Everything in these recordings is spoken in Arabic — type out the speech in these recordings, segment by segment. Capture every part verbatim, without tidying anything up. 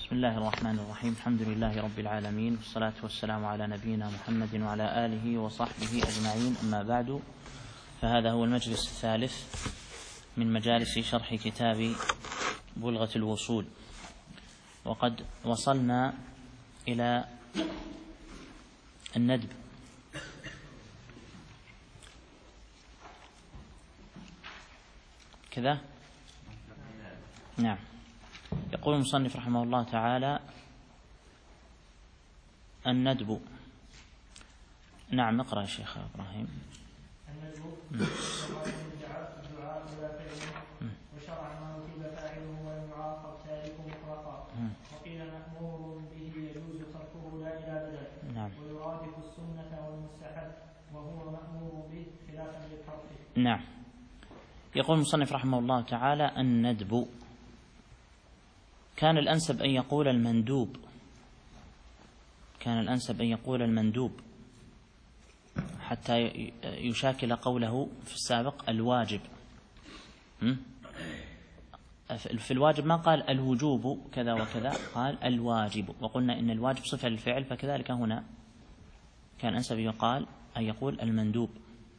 بسم الله الرحمن الرحيم. الحمد لله رب العالمين، والصلاة والسلام على نبينا محمد وعلى آله وصحبه أجمعين. أما بعد، فهذا هو المجلس الثالث من مجالس شرح كتاب بلغة الوصول، وقد وصلنا إلى الندب. كذا؟ نعم. يقول المصنف رحمه الله تعالى: الندب. نعم، اقرأ يا شيخ إبراهيم. الندب الدعاء إلى فعله، وشرعا ما أثيب فاعله ويعاقب تاركه مطلقا، وقيل مأمور به يجوز تركه لا إلى بدل. نعم. ويرادف السنة والمستحب، وهو مأمور به خلافا للحرف. نعم. يقول المصنف رحمه الله تعالى: الندب. كان الأنسب أن يقول المندوب، كان الأنسب أن يقول المندوب حتى يشاكل قوله في السابق الواجب. في الواجب ما قال الوجوب كذا وكذا، قال الواجب، وقلنا إن الواجب صفة للفعل، فكذلك هنا كان أنسب يقال أن يقول المندوب.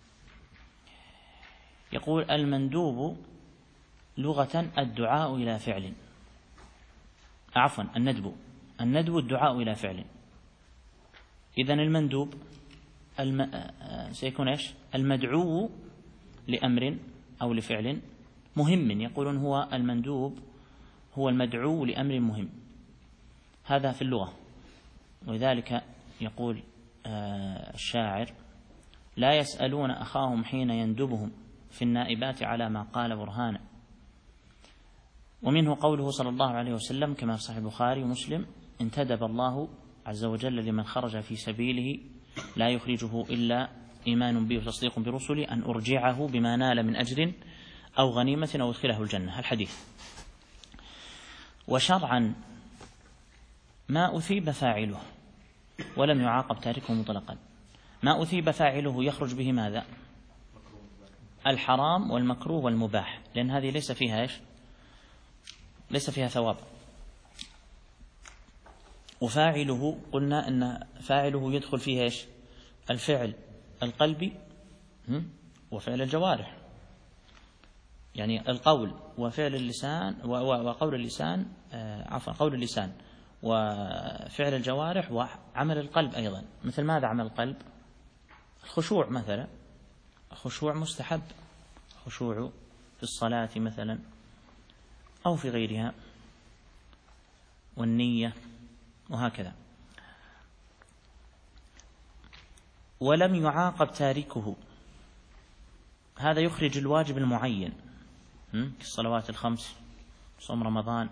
يقول المندوب لغة الدعاء إلى فعل، عفوا الندب، الندب الدعاء إلى فعل. إذن المندوب الم... سيكون إيش؟ المدعو لأمر أو لفعل مهم. يقولون هو المندوب هو المدعو لأمر مهم، هذا في اللغة. ولذلك يقول الشاعر: لا يسألون أخاهم حين يندبهم في النائبات على ما قال برهانا. ومنه قوله صلى الله عليه وسلم كما في صحيح البخاري ومسلم: انتدب الله عز وجل لمن خرج في سبيله لا يخرجه إلا إيمان به وتصديق برسله أن أرجعه بما نال من أجر أو غنيمة أو أدخله الجنة. الحديث. وشرعا ما أثيب فاعله ولم يعاقب تاركه مطلقا. ما أثيب فاعله يخرج به ماذا؟ الحرام والمكروه والمباح، لأن هذه ليس فيها إيش؟ ليس فيها ثواب. وفاعله قلنا أن فاعله يدخل فيه إيش؟ الفعل القلبي وفعل الجوارح، يعني القول وفعل اللسان وقول اللسان، عفوا قول اللسان وفعل الجوارح وعمل القلب أيضا. مثل ماذا عمل القلب؟ الخشوع مثلا، الخشوع مستحب، خشوع في الصلاة مثلا أو في غيرها، والنية وهكذا. ولم يعاقب تاركه، هذا يخرج الواجب المعين كالصلوات الخمس، صوم رمضان.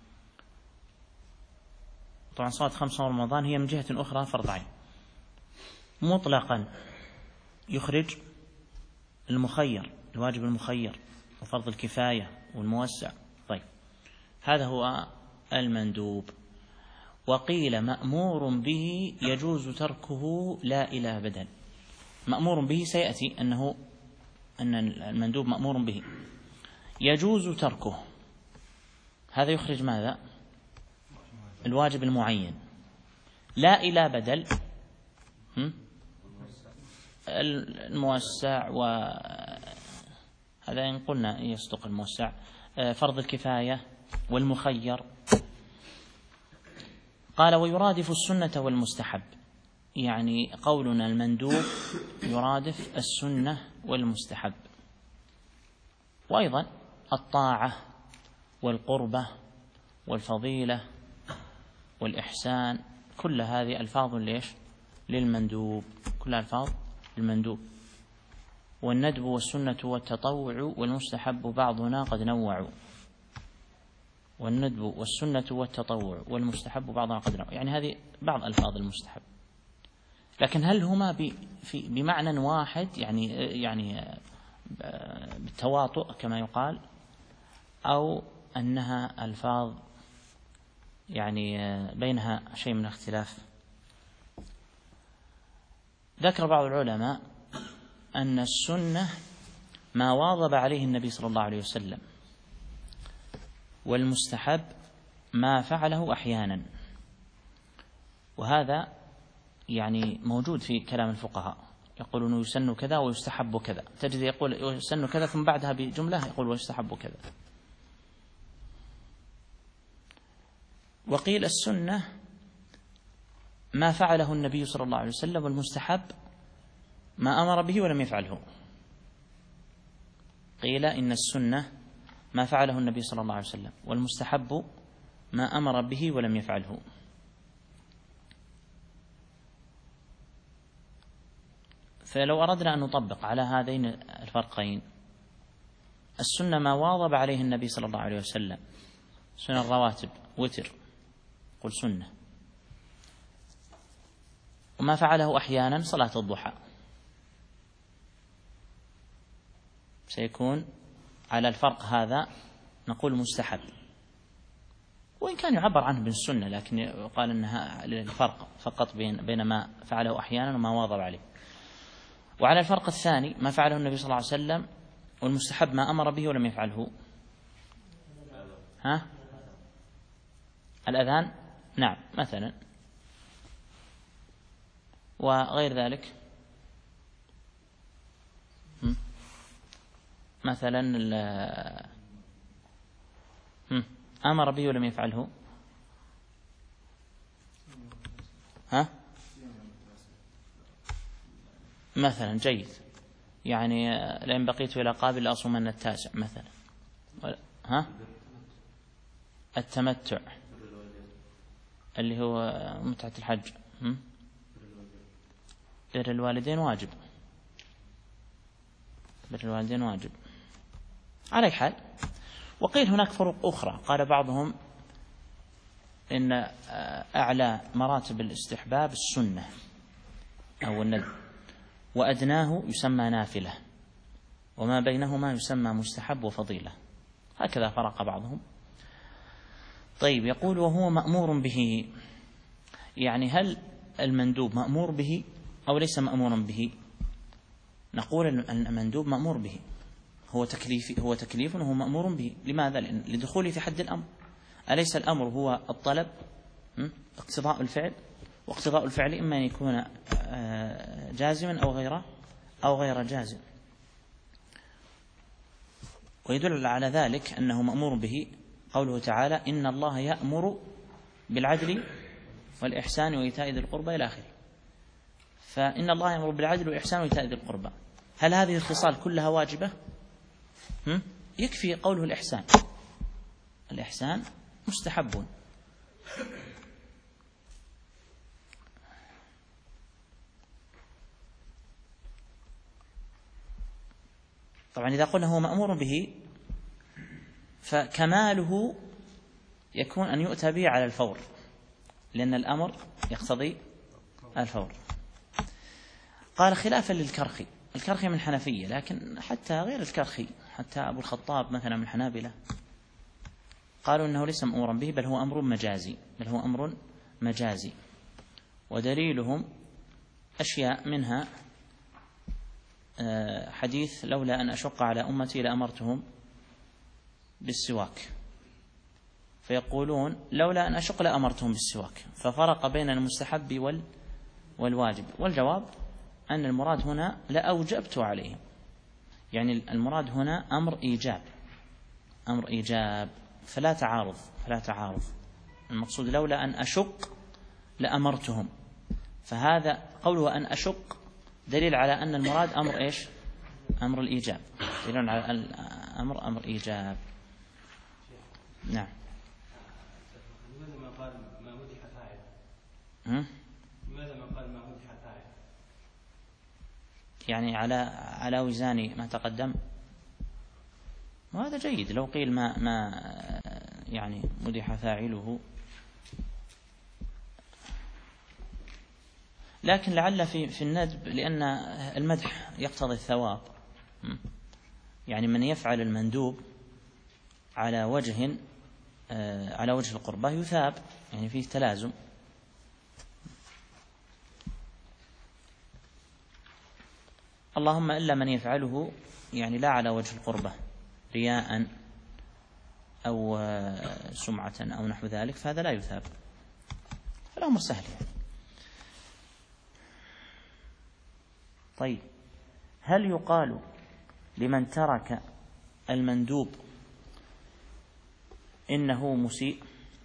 طبعا صلاة خمس صوم رمضان هي من جهة أخرى فرض عين. مطلقا يخرج المخير، الواجب المخير وفرض الكفاية والموسع. طيب، هذا هو المندوب. وقيل مأمور به يجوز تركه لا إلى بدل. مأمور به سيأتي أنه أن المندوب مأمور به يجوز تركه، هذا يخرج ماذا؟ الواجب المعين. لا إلى بدل الموسع، وهذا إن قلنا يصدق الموسع، فرض الكفاية والمخير. قال: ويرادف السنة والمستحب، يعني قولنا المندوب يرادف السنة والمستحب، وأيضا الطاعة والقربة والفضيلة والإحسان، كل هذه ألفاظ ليش؟ للمندوب، كلها ألفاظ المندوب. والندب والسنة والتطوع والمستحب بعضنا قد نوعوا. والندب والسنة والتطوع والمستحب بعضنا قد نوعوا، يعني هذه بعض ألفاظ المستحب. لكن هل هما في بمعنى واحد، يعني يعني بالتواطؤ كما يقال، أو أنها ألفاظ يعني بينها شيء من اختلاف؟ ذكر بعض العلماء أن السنة ما واظب عليه النبي صلى الله عليه وسلم، والمستحب ما فعله أحيانا، وهذا يعني موجود في كلام الفقهاء، يقولون يسن كذا ويستحب كذا، تجد يقول يسن كذا ثم بعدها بجملة يقول ويستحب كذا. وقيل السنة ما فعله النبي صلى الله عليه وسلم، والمستحب ما أمر به ولم يفعله. قيل إن السنة ما فعله النبي صلى الله عليه وسلم، والمستحب ما أمر به ولم يفعله. فلو أردنا أن نطبق على هذين الفرقين، السنة ما واظب عليه النبي صلى الله عليه وسلم، سنة الرواتب وتر قل سنة، وما فعله أحيانا صلاة الضحى سيكون على الفرق هذا نقول مستحب، وإن كان يعبر عنه بالسنة لكن يقال أنها الفرق فقط بين بين ما فعله أحيانا وما واظب عليه. وعلى الفرق الثاني ما فعله النبي صلى الله عليه وسلم، والمستحب ما أمر به ولم يفعله. ها؟ الأذان نعم مثلا، وغير ذلك مثلا أمر به ولم يفعله. ها؟ مثلا جيد، يعني لئن بقيت إلى قابل لأصومن التاسع مثلا. ها؟ التمتع اللي هو متعة الحج. بر الوالدين واجب، بر الوالدين واجب على حال. وقيل هناك فروق أخرى، قال بعضهم إن أعلى مراتب الاستحباب السنة أو الندب، وأدناه يسمى نافلة، وما بينهما يسمى مستحب وفضيلة، هكذا فرق بعضهم. طيب يقول وهو مأمور به، يعني هل المندوب مأمور به أو ليس مأمورا به؟ نقول أن المندوب مأمور به، هو تكليف هو تكليف وهو مأمور به. لماذا؟ لأن لدخوله في حد الأمر. أليس الأمر هو الطلب اقتضاء الفعل، واقتضاء الفعل إما أن يكون جازما أو غير أو غير جازم. ويدل على ذلك أنه مأمور به قوله تعالى إن الله يأمر بالعدل والإحسان وإيتاء ذي القربى إلى آخره. فإن الله يأمر بالعدل والإحسان وإيتاء ذي القربى، هل هذه الخصال كلها واجبة؟ يكفي قوله الإحسان، الإحسان مستحب. طبعا إذا قلنا هو مأمور به فكماله يكون أن يؤتى به على الفور، لأن الأمر يقتضي الفور. قال خلافا للكرخي، الكرخي من حنفية، لكن حتى غير الكرخي، حتى أبو الخطاب مثلا من حنابلة قالوا إنه ليس مأمورا به، بل هو أمر مجازي، بل هو أمر مجازي. ودليلهم أشياء منها حديث لولا أن أشق على أمتي لأمرتهم بالسواك، فيقولون لولا أن أشق لأمرتهم بالسواك، ففرق بين المستحب والواجب. والجواب أن المراد هنا لأوجبت عليهم، يعني المراد هنا أمر إيجاب، أمر إيجاب، فلا تعارض فلا تعارض المقصود لولا أن أشق لأمرتهم، فهذا قوله أن أشق دليل على أن المراد أمر إيش؟ أمر الإيجاب، دليل على الأمر أمر إيجاب. نعم. لماذا ما قال ما مدح فاعل؟ لماذا ما قال ما مدح فاعل؟ يعني على على وزان ما تقدم، وهذا جيد. لو قيل ما ما يعني مدح فاعله، لكن لعل في في الندب، لأن المدح يقتضي الثواب، يعني من يفعل المندوب على وجه على وجه القربة يثاب، يعني فيه تلازم. اللهم إلا من يفعله يعني لا على وجه القربة رياء أو سمعة أو نحو ذلك فهذا لا يثاب. الأمر سهل. طيب، هل يقال لمن ترك المندوب إنه مسيء؟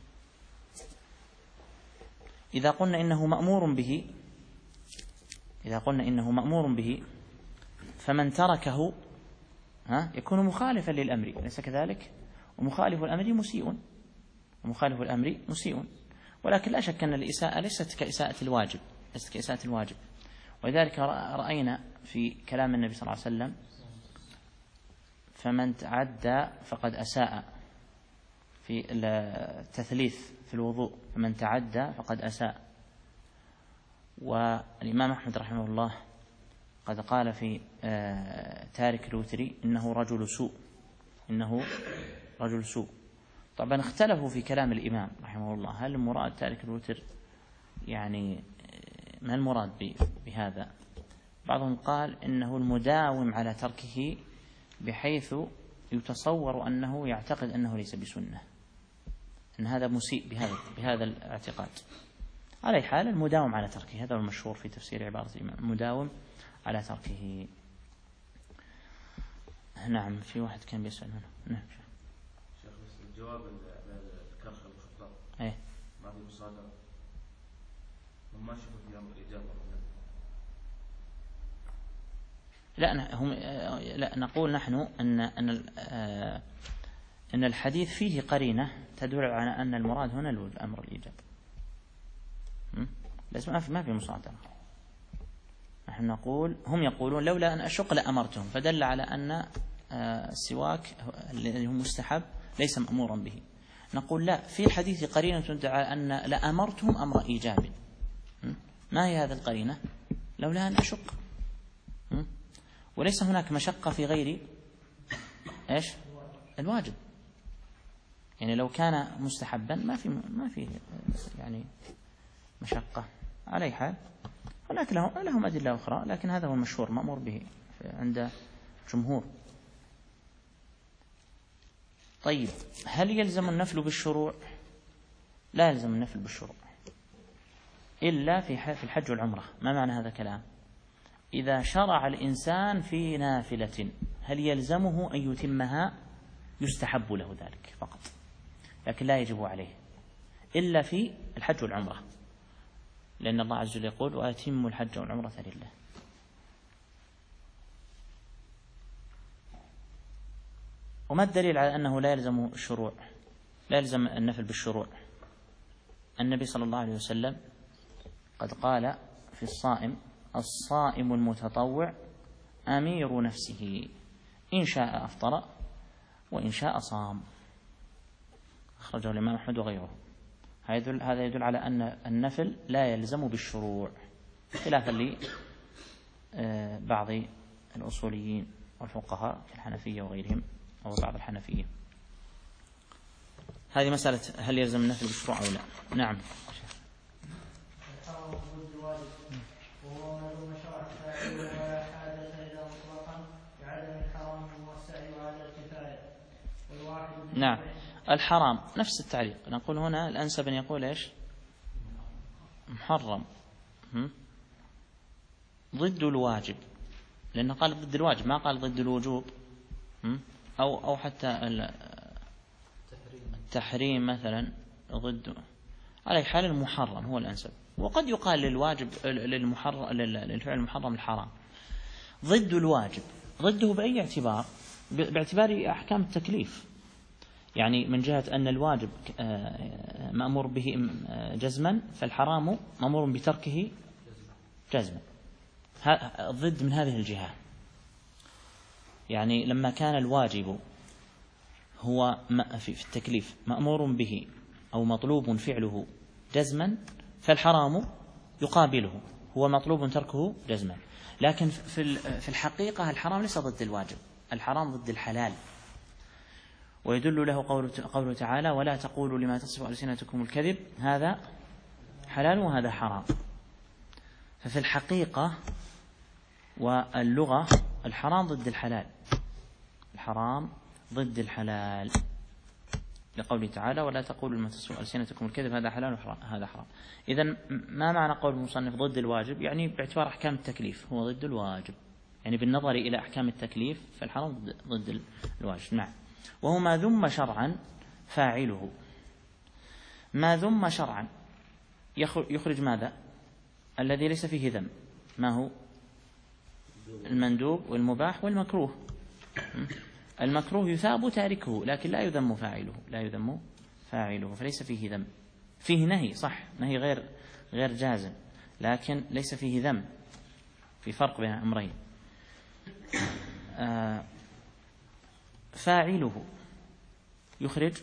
إذا قلنا إنه مأمور به إذا قلنا إنه مأمور به فمن تركه ها يكون مخالفا للأمر، أليس كذلك؟ ومخالف الأمر مسيء ومخالف الأمر مسيء. ولكن لا شك أن الإساءة ليست كإساءة الواجب ليست كإساءة الواجب ولذلك رأينا في كلام النبي صلى الله عليه وسلم: فمن تعدى فقد أساء، في التثليث في الوضوء: فمن تعدى فقد أساء. والإمام أحمد رحمه الله قد قال في تارك الوتر: إنه رجل سوء إنه رجل سوء. طبعا اختلفوا في كلام الإمام رحمه الله: هل المراد تارك الوتر؟ يعني ما المراد بهذا؟ بعضهم قال إنه المداوم على تركه بحيث يتصور أنه يعتقد أنه ليس بسنة، أن هذا مسيء بهذا بهذا الاعتقاد. على أي حال المداوم على تركه، هذا هو المشهور في تفسير عبارة الإمام: المداوم على تركه. نعم، في واحد كان بيسأل منه. نعم شيخ، الجواب الكرخ المخطط ايه ما في مصادرة، وما شافوا في أمر الإجابة. لا هم لا نقول نحن أن أن أن الحديث فيه قرينة تدل على أن المراد هنا الأمر الإيجاب، بس ما في ما في مصادرة. نحن نقول هم يقولون: لولا أن أشق لأمرتهم، فدل على أن السواك الذي هو مستحب ليس مأمورا به. نقول: لا، في الحديث قرينة تدل على أن لأمرتهم أمر إيجاب. ما هي هذه القرينة؟ لولا أن أشق. وليس هناك مشقة في غير إيش؟ الواجب. يعني لو كان مستحبا ما في ما في يعني مشقة. على أي حال هناك لهم لهم أدلة أخرى، لكن هذا هو المشهور مأمور به عند جمهور. طيب، هل يلزم النفل بالشروع؟ لا يلزم النفل بالشروع إلا في في الحج والعمرة. ما معنى هذا الكلام؟ إذا شرع الإنسان في نافلة هل يلزمه أن يتمها؟ يستحب له ذلك فقط، لكن لا يجب عليه إلا في الحج والعمرة، لأن الله عز وجل يقول: وأتموا الحج والعمرة لله. وما الدليل على أنه لا يلزم الشروع لا يلزم النفل بالشروع؟ النبي صلى الله عليه وسلم قد قال في الصائم: الصائم المتطوع أمير نفسه، إن شاء أفطر وإن شاء صام. أخرجه الإمام أحمد وغيره. هذا يدل على أن النفل لا يلزم بالشروع، خلافا لبعض الأصوليين والفقهاء كالحنفية وغيرهم، أو بعض الحنفية. هذه مسألة هل يلزم النفل بالشروع أو لا. نعم. نعم، الحرام نفس التعليق. نقول هنا الأنسب أن يقول إيش؟ محرم ضد الواجب، لأنه قال ضد الواجب، ما قال ضد الوجوب أو أو حتى التحريم مثلا ضد. على حال المحرم هو الأنسب. وقد يقال للواجب للمحرم للفعل المحرم الحرام. ضد الواجب ضده بأي اعتبار؟ باعتبار أحكام التكليف، يعني من جهة أن الواجب مأمور به جزما، فالحرام مأمور بتركه جزما. ضد من هذه الجهة. يعني لما كان الواجب هو في التكليف مأمور به أو مطلوب فعله جزما، فالحرام يقابله هو مطلوب تركه جزما. لكن في الحقيقة الحرام ليس ضد الواجب، الحرام ضد الحلال. ويدل له قوله تعالى: ولا تقولوا لما تصف ألسنتكم الكذب هذا حلال وهذا حرام. ففي الحقيقة واللغة الحرام ضد الحلال، الحرام ضد الحلال. لقوله تعالى ولا تقولوا لما تصفوا ألسنتكم الكذب هذا حلال وحرام هذا حرام. إذن ما معنى قول المصنف ضد الواجب؟ يعني باعتبار أحكام التكليف هو ضد الواجب، يعني بالنظر إلى أحكام التكليف فالحرام ضد الواجب. نعم. وهو ما ذم شرعا فاعله. ما ذم شرعا يخرج ماذا؟ الذي ليس فيه ذم، ما هو؟ المندوب والمباح والمكروه. المكروه يثاب تاركه لكن لا يذم فاعله، لا يذم فاعله، فليس فيه ذم. فيه نهي صح، نهي غير غير جازم، لكن ليس فيه ذم، في فرق بين الأمرين. آه فاعله يخرج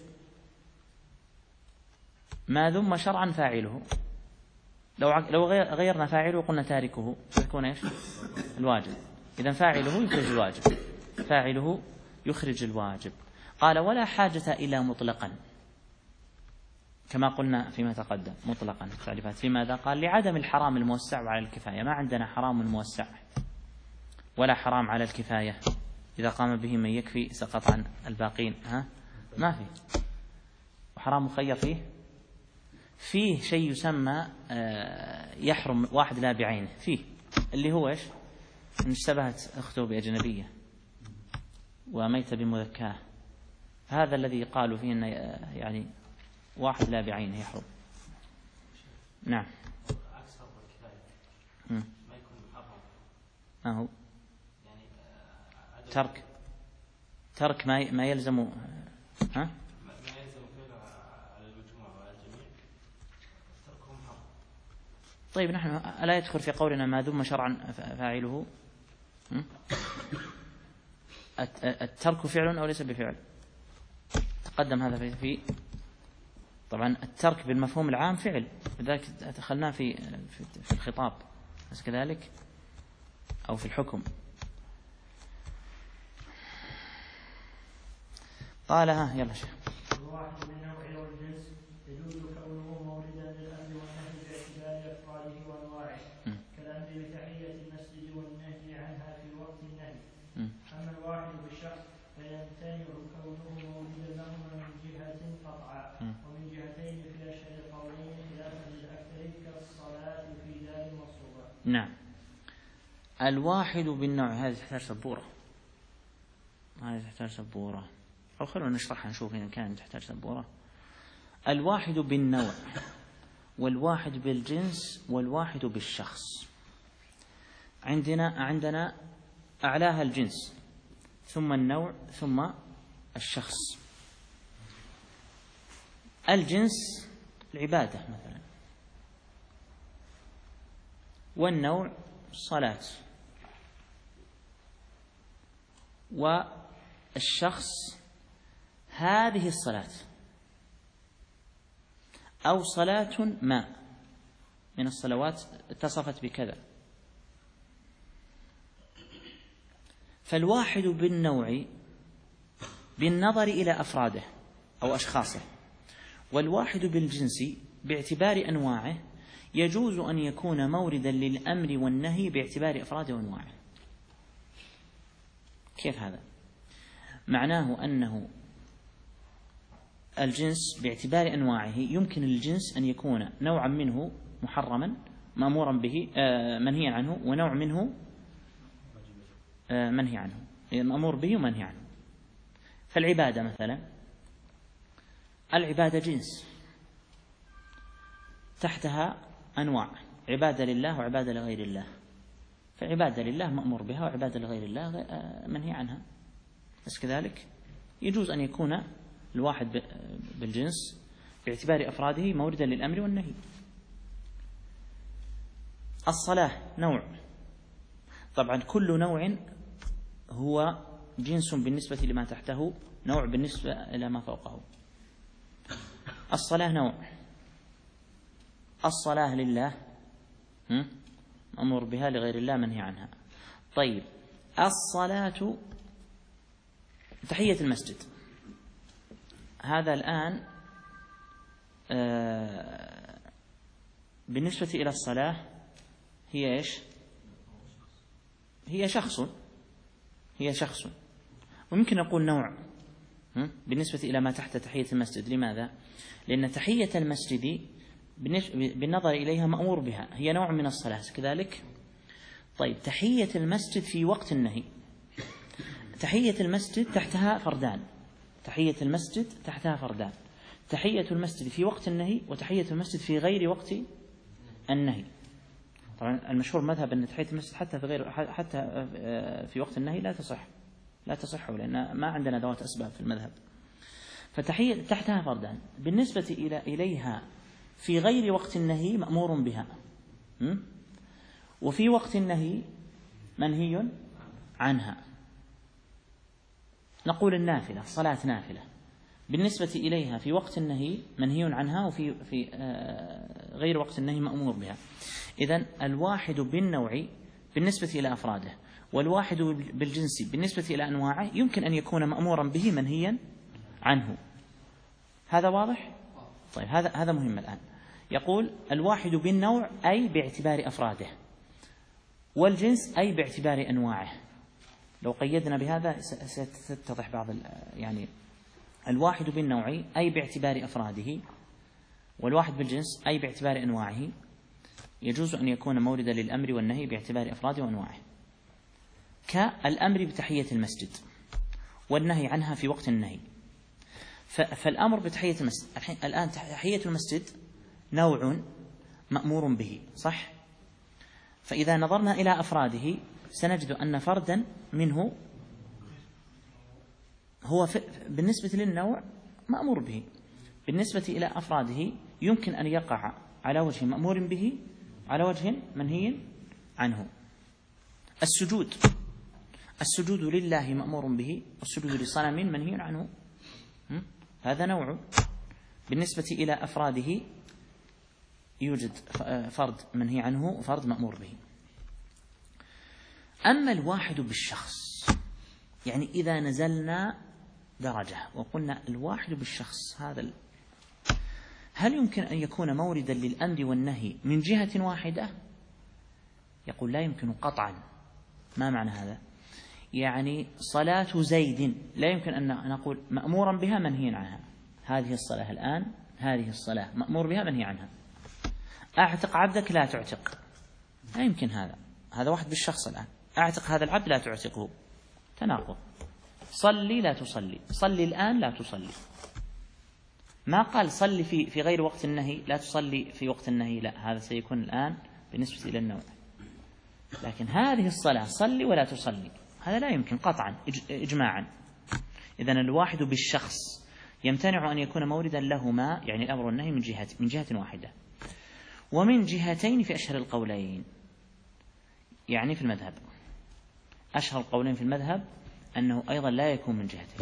ما ذم شرعا فاعله. لو لو غيرنا فاعله وقلنا تاركه سيكون ايش؟ الواجب. إذن فاعله يخرج الواجب، فاعله يخرج الواجب. قال ولا حاجة إلى مطلقا، كما قلنا فيما تقدم مطلقا التعريفات في ماذا؟ قال لعدم الحرام الموسع على الكفاية، ما عندنا حرام موسع ولا حرام على الكفاية، إذا قام به من يكفي سقط عن الباقين. ها ما في. وحرام مخير فيه فيه شيء يسمى يحرم واحد لا بعينه فيه، اللي هو ايش؟ ان اشتبهت اخته باجنبيه وميت بمذكاه، هذا الذي قالوا فيه ان يعني واحد لا بعينه يحرم. نعم. عكس فرض الكفايه ما يكون محرم. ما هو؟ يعني ترك ترك ما ما يلزم ها؟ طيب نحن ألا يدخل في قولنا ما ذم شرعا فاعله؟ الترك فعل أو ليس بفعل؟ تقدم هذا في طبعا الترك بالمفهوم العام فعل، لذلك دخلناه في في الخطاب بس كذلك أو في الحكم. قال ها يلا شيخ. نعم. الواحد بالنوع هذه تحتاج سبورة، هذه تحتاج سبورة، أو خلونا نشرحها نشوف إن كانت تحتاج سبورة. الواحد بالنوع والواحد بالجنس والواحد بالشخص. عندنا عندنا أعلاها الجنس ثم النوع ثم الشخص. الجنس العبادة مثلا، والنوع الصلاة، والشخص هذه الصلاة أو صلاة ما من الصلوات اتصفت بكذا. فالواحد بالنوع بالنظر إلى أفراده أو أشخاصه، والواحد بالجنس باعتبار أنواعه يجوز أن يكون موردا للأمر والنهي باعتبار أفراده وأنواعه. كيف هذا؟ معناه أنه الجنس باعتبار أنواعه يمكن للجنس أن يكون نوعا منه محرما مأمورا به منهي عنه، ونوع منه منهي عنه مأمور به ومنهي عنه. فالعبادة مثلا، العبادة جنس تحتها أنواع، عبادة لله وعبادة لغير الله. فعبادة لله مأمور بها وعبادة لغير الله منهي عنها. بس كذلك يجوز أن يكون الواحد بالجنس باعتبار أفراده موردا للأمر والنهي. الصلاة نوع، طبعا كل نوع هو جنس بالنسبة لما تحته، نوع بالنسبة إلى ما فوقه. الصلاة نوع، الصلاة لله مأمور بها لغير الله منهي عنها. طيب الصلاة تحية المسجد، هذا الآن آه بالنسبة إلى الصلاة هي إيش؟ هي شخص، هي شخص، وممكن نقول نوع، بالنسبة إلى ما تحت تحية المسجد. لماذا؟ لأن تحية المسجد بالنظر إليها مأمور بها، هي نوع من الصلاة كذلك. طيب تحية المسجد في وقت النهي، تحية المسجد تحتها فردان، تحية المسجد تحتها فردان، تحية المسجد في وقت النهي وتحية المسجد في غير وقت النهي. طبعا المشهور مذهب أن تحية المسجد حتى في غير حتى في وقت النهي لا تصح، لا تصح لأن ما عندنا ذوات أسباب في المذهب. فتحية تحتها فردان، بالنسبة إلى إليها في غير وقت النهي مأمور بها، وفي وقت النهي منهي عنها. نقول النافلة، صلاة نافلة بالنسبة إليها في وقت النهي منهي عنها، وفي في غير وقت النهي مأمور بها. إذن الواحد بالنوع بالنسبة إلى أفراده، والواحد بالجنس بالنسبة إلى أنواعه يمكن أن يكون مأمورا به منهيا عنه. هذا واضح؟ طيب هذا هذا مهم الآن. يقول الواحد بالنوع أي باعتبار أفراده، والجنس أي باعتبار أنواعه. لو قيدنا بهذا ستتضح بعض يعني الواحد بالنوع أي باعتبار أفراده، والواحد بالجنس أي باعتبار أنواعه. يجوز أن يكون موردا للأمر والنهي باعتبار أفراده وأنواعه، كالأمر بتحية المسجد والنهي عنها في وقت النهي. فالأمر بتحية المسجد الآن، تحية المسجد نوع مأمور به، صح؟ فإذا نظرنا إلى أفراده سنجد أن فردا منه هو بالنسبة للنوع مأمور به، بالنسبة إلى أفراده يمكن أن يقع على وجه مأمور به على وجه منهي عنه. السجود، السجود لله مأمور به، والسجود لصنم منهي عنه، هذا نوع. بالنسبة إلى أفراده يوجد فرد منهي عنه وفرد مأمور به. أما الواحد بالشخص، يعني إذا نزلنا درجة وقلنا الواحد بالشخص، هذا ال... هل يمكن أن يكون موردا للأمر والنهي من جهة واحدة؟ يقول لا يمكن قطعا. ما معنى هذا؟ يعني صلاة زيد لا يمكن أن نقول مأمورا بها منهي عنها. هذه الصلاة الآن، هذه الصلاة مأمور بها منهي عنها. أعتق عبدك لا تعتق، لا يمكن هذا. هذا واحد بالشخص الآن، أعتق هذا العبد لا تعتقه، تناقض. صلي لا تصلي، صلي الآن لا تصلي. ما قال صلي في في غير وقت النهي لا تصلي في وقت النهي، لا، هذا سيكون الآن بالنسبة إلى النوع. لكن هذه الصلاة صلي ولا تصلي، هذا لا يمكن قطعا إجماعا. إذن الواحد بالشخص يمتنع أن يكون موردا لهما، يعني الأمر والنهي من جهة من جهة واحدة، ومن جهتين في أشهر القولين. يعني في المذهب أشهر القولين في المذهب أنه أيضا لا يكون من جهتين.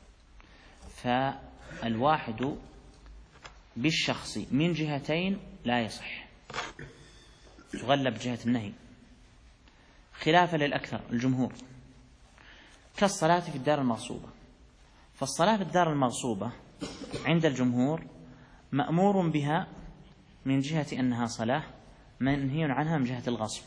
فالواحد بالشخص من جهتين لا يصح، تغلب جهة النهي، خلافا للأكثر الجمهور، كالصلاة في الدار المغصوبة. فالصلاة في الدار المغصوبة عند الجمهور مأمور بها من جهة أنها صلاة، منهي عنها من جهة الغصب.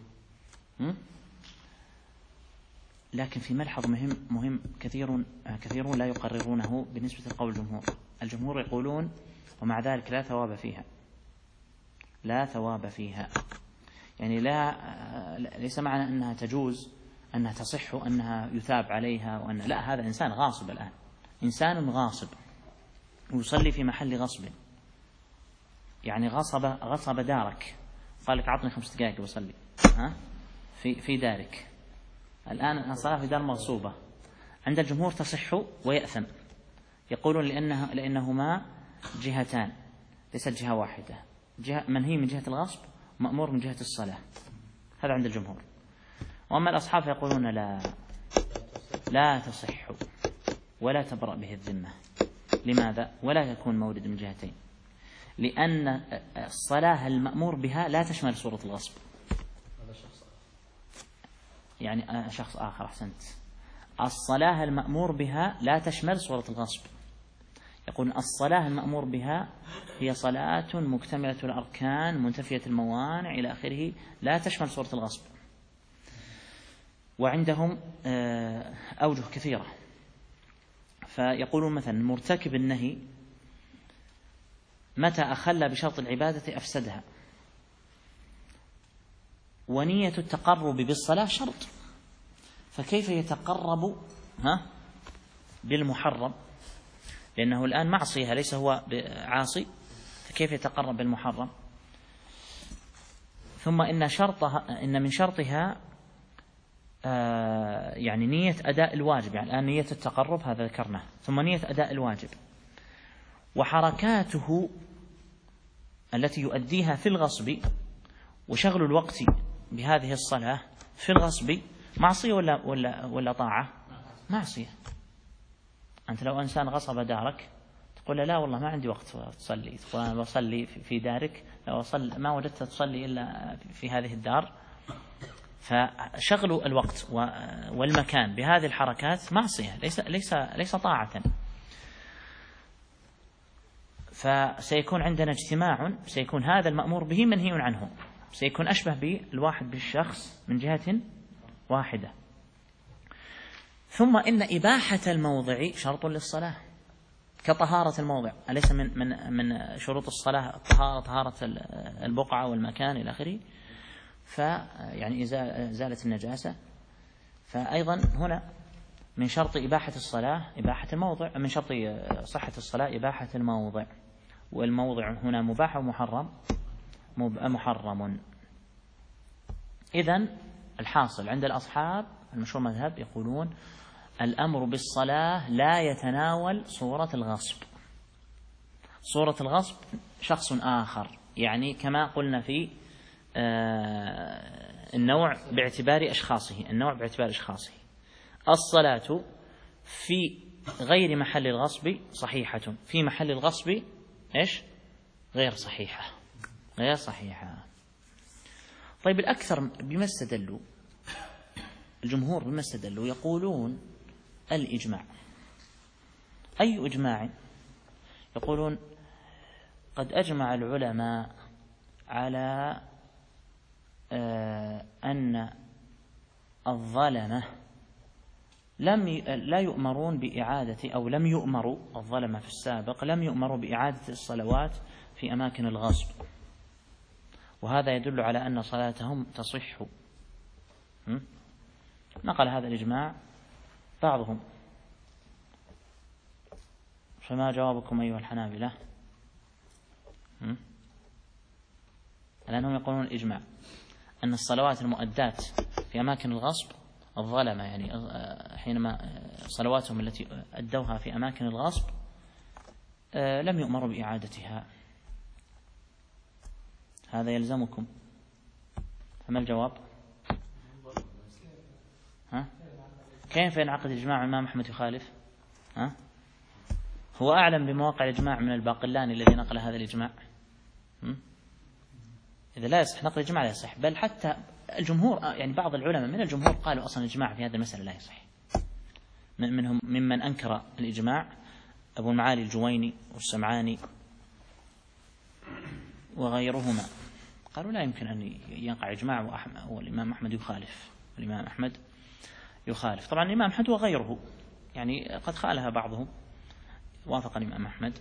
لكن في ملحظ مهم مهم كثير كثيرون لا يقررونه بالنسبة لقول الجمهور. الجمهور يقولون ومع ذلك لا ثواب فيها، لا ثواب فيها، يعني لا ليس معنى أنها تجوز أنها تصح أنها يثاب عليها، وأن لا، هذا إنسان غاصب الآن، إنسان غاصب ويصلي في محل غصب، يعني غصب غصب دارك، قال لك عطني خمس دقائق وصلي ها في في دارك. الآن الصلاة في دار مغصوبة عند الجمهور تصح ويأثم، يقولون لأنها لأنهما جهتان ليست جهة واحدة، جهة منهي من جهة الغصب مأمور من جهة الصلاة، هذا عند الجمهور. وأما الأصحاب يقولون لا لا تصح ولا تبرأ به الذمة. لماذا؟ ولا يكون مورد من جهتين، لأن الصلاة المأمور بها لا تشمل صورة الغصب. يعني شخص آخر، أحسنت. الصلاة المأمور بها لا تشمل صورة الغصب. يقول الصلاة المأمور بها هي صلاة مكتملة الأركان منتفية الموانع إلى آخره، لا تشمل صورة الغصب. وعندهم أوجه كثيرة، فيقولون مثلا مرتكب النهي متى أخل بشرط العبادة أفسدها، ونية التقرب بالصلاة شرط، فكيف يتقرب ها بالمحرم؟ لأنه الآن معصية ليس هو عاصي، فكيف يتقرب بالمحرم؟ ثم إن شرطها إن من شرطها آه يعني نية أداء الواجب، يعني الآن نية التقرب هذا ذكرناه، ثم نية أداء الواجب، وحركاته التي يؤديها في الغصب وشغل الوقت بهذه الصلاة في الغصب معصية ولا ولا ولا طاعة؟ معصية. أنت لو إنسان غصب دارك تقول لا والله ما عندي وقت تصلي، تقول أنا بصلي في دارك، لو أصل ما وجدت تصلي إلا في هذه الدار. فشغل الوقت والمكان بهذه الحركات معصية، ليس ليس ليس طاعة. فسيكون عندنا اجتماع، سيكون هذا المأمور به منهي عنه، سيكون أشبه بالواحد بالشخص من جهة واحدة. ثم إن إباحة الموضع شرط للصلاة كطهارة الموضع، أليس من من من شروط الصلاة الطهارة، طهارة البقعة والمكان إلى آخره، فيعني إزالة النجاسة. فأيضا هنا من شرط إباحة الصلاة إباحة الموضع، من شرط صحة الصلاة إباحة الموضع، والموضع هنا مباح ومحرم محرم. إذن الحاصل عند الأصحاب المشهور مذهب يقولون الأمر بالصلاة لا يتناول صورة الغصب. صورة الغصب شخص آخر، يعني كما قلنا في النوع باعتبار أشخاصه، النوع باعتبار أشخاصه. الصلاة في غير محل الغصب صحيحة، في محل الغصب إيش؟ غير صحيحة، غير صحيحة. طيب الأكثر بما استدلوا، الجمهور بما استدلوا يقولون الإجماع. أي إجماع؟ يقولون قد أجمع العلماء على أن الظلمة لم لا يؤمرون بإعادة، أو لم يؤمروا الظلمة في السابق لم يؤمروا بإعادة الصلوات في أماكن الغصب، وهذا يدل على أن صلاتهم تصح. نقل هذا الإجماع بعضهم. فما جوابكم أيها الحنابلة؟ لأنهم يقولون الإجماع أن الصلوات المؤدات في أماكن الغصب الظلمة، يعني حينما صلواتهم التي أدوها في أماكن الغصب لم يؤمروا بإعادتها. هذا يلزمكم، فما الجواب؟ ها؟ كيف ينعقد إجماع الإمام أحمد يخالف؟ ها؟ هو أعلم بمواقع الإجماع من الباقلاني الذي نقل هذا الإجماع. إذا لا يصح نقل الإجماع لا يصح، بل حتى الجمهور، يعني بعض العلماء من الجمهور قالوا أصلا الإجماع في هذه المسألة لا يصح. منهم ممن أنكر الإجماع أبو المعالي الجويني والسمعاني وغيرهما، قالوا لا يمكن أن يقع إجماع والإمام أحمد يخالف، والإمام أحمد يخالف. طبعا الإمام أحمد وغيره يعني قد خالها بعضهم، وافق الإمام أحمد.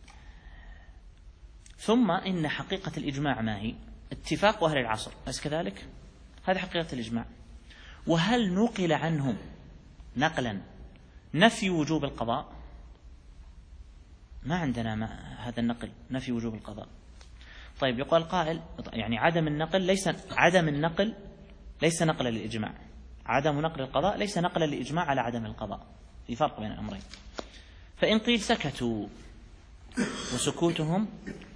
ثم إن حقيقة الإجماع ما هي؟ اتفاق أهل العصر، أليس كذلك؟ هذه حقيقة الإجماع. وهل نقل عنهم نقلا نفي وجوب القضاء؟ ما عندنا ما هذا النقل نفي وجوب القضاء. طيب يقول قائل يعني عدم النقل ليس عدم النقل ليس نقلا للإجماع، عدم نقل القضاء ليس نقلا للإجماع على عدم القضاء، في فرق بين الأمرين. فإن قيل سكتوا وسكوتهم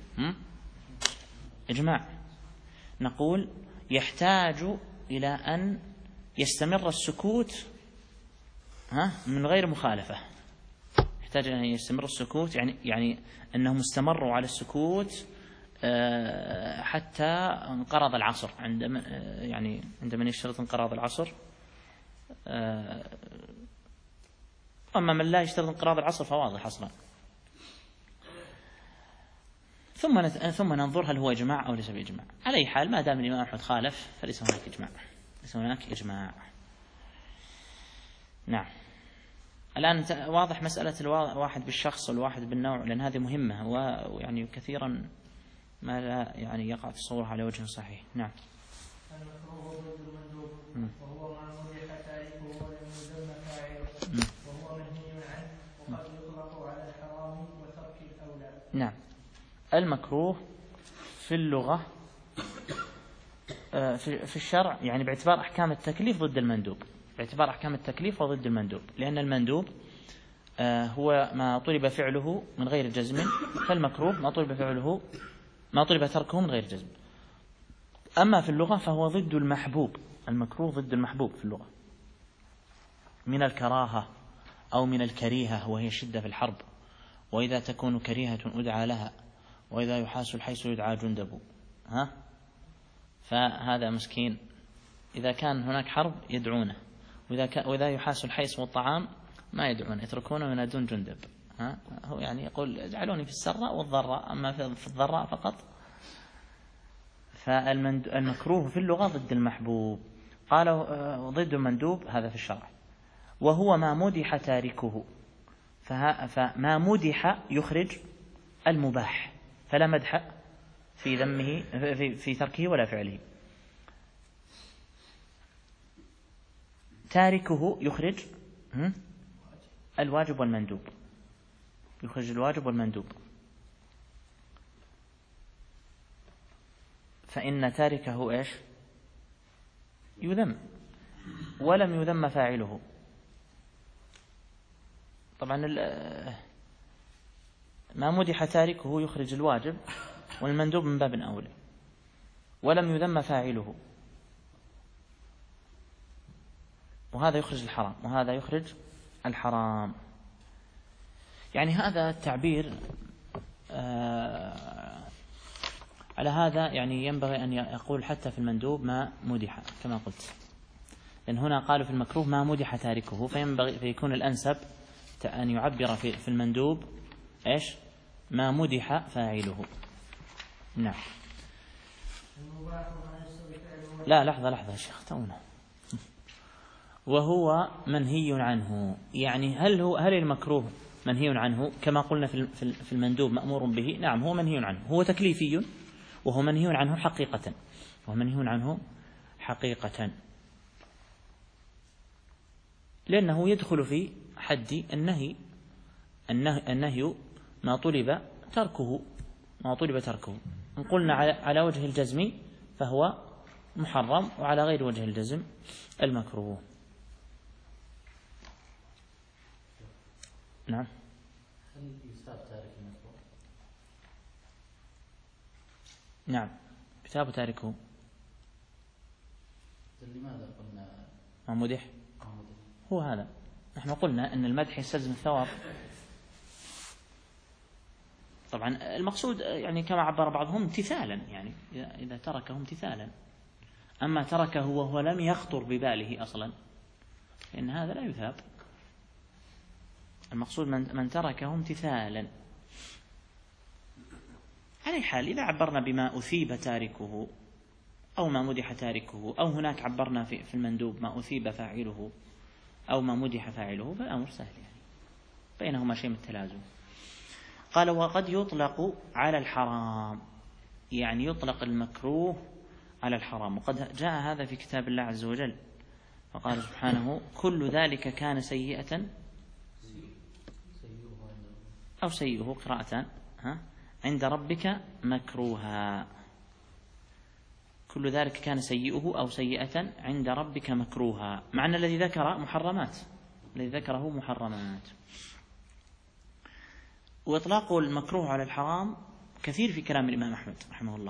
إجماع، نقول يحتاج إلى أن يستمر السكوت ها من غير مخالفة، يحتاج أن يستمر السكوت، يعني يعني أنهم استمروا على السكوت حتى انقرض العصر. عندما يعني عندما يشترط انقراض العصر، أما من لا يشترط انقراض العصر فواضح أصلا. ثم ثم ننظر هل هو إجماع أو ليس بإجماع. على أي حال ما دام الإمام أحمد خالف فليس هناك إجماع، ليس هناك إجماع. نعم. الآن واضح مسألة الواحد بالشخص والواحد بالنوع، لأن هذه مهمة ويعني كثيرا ما لا يعني يقع تصورها على وجه صحيح. نعم. المكروه ضد المندوب وهو ما مدح تاركه ولم يذم فاعله وهو منهي عنه وقد يطلق على الحرام وترك الأولى. نعم. المكروه في اللغة في الشرع يعني باعتبار أحكام التكليف ضد المندوب، باعتبار أحكام التكليف وضد المندوب، لأن المندوب هو ما طلب فعله من غير جزم، فالمكروه ما طلب فعله ما طلب تركه من غير جزم. أما في اللغة فهو ضد المحبوب، المكروه ضد المحبوب في اللغة، من الكراهة أو من الكريهة وهي شدة في الحرب، وإذا تكون كريهة أدعى لها، وإذا يحاس الحيس يدعى جندب. ها؟ فهذا مسكين إذا كان هناك حرب يدعونه، وإذا وإذا يحاس الحيس والطعام ما يدعونه، يتركونه وينادون جندب. ها؟ هو يعني يقول اجعلوني في السراء والضراء، أما في الضراء فقط. فالمكروه في اللغة ضد المحبوب، قالوا ضد المندوب هذا في الشرع، وهو ما مدح تاركه، فما مدح يخرج المباح، فلا مدح في ذمه في, في تركه ولا فعله. تاركه يخرج الواجب والمندوب، يخرج الواجب والمندوب، فإن تاركه إيش؟ يذم ولم يذم فاعله. طبعا ما مدح تاركه يخرج الواجب والمندوب من باب أولى، ولم يذم فاعله، وهذا يخرج الحرام وهذا يخرج الحرام. يعني هذا التعبير آه على هذا يعني ينبغي أن يقول حتى في المندوب ما مدح كما قلت، لأن هنا قالوا في المكروه ما مدح تاركه، فينبغي فيكون الأنسب أن يعبر في, في المندوب إيش؟ ما مدح فاعله. نعم. لا لحظة لحظة يا شيخ تونا. وهو منهي عنه، يعني هل هو هل المكروه منهي عنه كما قلنا في في المندوب مأمور به؟ نعم هو منهي عنه، هو تكليفي وهو منهي عنه حقيقة، وهو منهي عنه حقيقة، لأنه يدخل في حد النهي. النهي ما طلب تركه، ما طلب تركه. إن قلنا على وجه الجزم فهو محرم، وعلى غير وجه الجزم المكروه. نعم. هل يثاب تارك المكروه؟ نعم كتاب تاركه. لماذا قلنا ما مدح؟ هو هذا، نحن قلنا أن المدح يستلزم الثواب. طبعا المقصود يعني كما عبر بعضهم امتثالا، يعني إذا تركه امتثالا، أما تركه وهو لم يخطر بباله أصلا فإن هذا لا يثاب. المقصود من, من تركه امتثالا. على حال إذا عبرنا بما أثيب تاركه أو ما مدح تاركه، أو هناك عبرنا في, في المندوب ما أثيب فاعله أو ما مدح فاعله، فالأمر سهل، يعني بينهما شيء من التلازم. قال وقد يطلق على الحرام، يعني يطلق المكروه على الحرام، وقد جاء هذا في كتاب الله عز وجل، فقال سبحانه كل ذلك كان سيئة أو سيئه قراءتان ها عند ربك مكروها. كل ذلك كان سيئه أو سيئة عند ربك مكروها، معنى الذي ذكر محرمات، الذي ذكره محرمات. وإطلاق المكروه على الحرام كثير في كلام الإمام أحمد رحمه الله.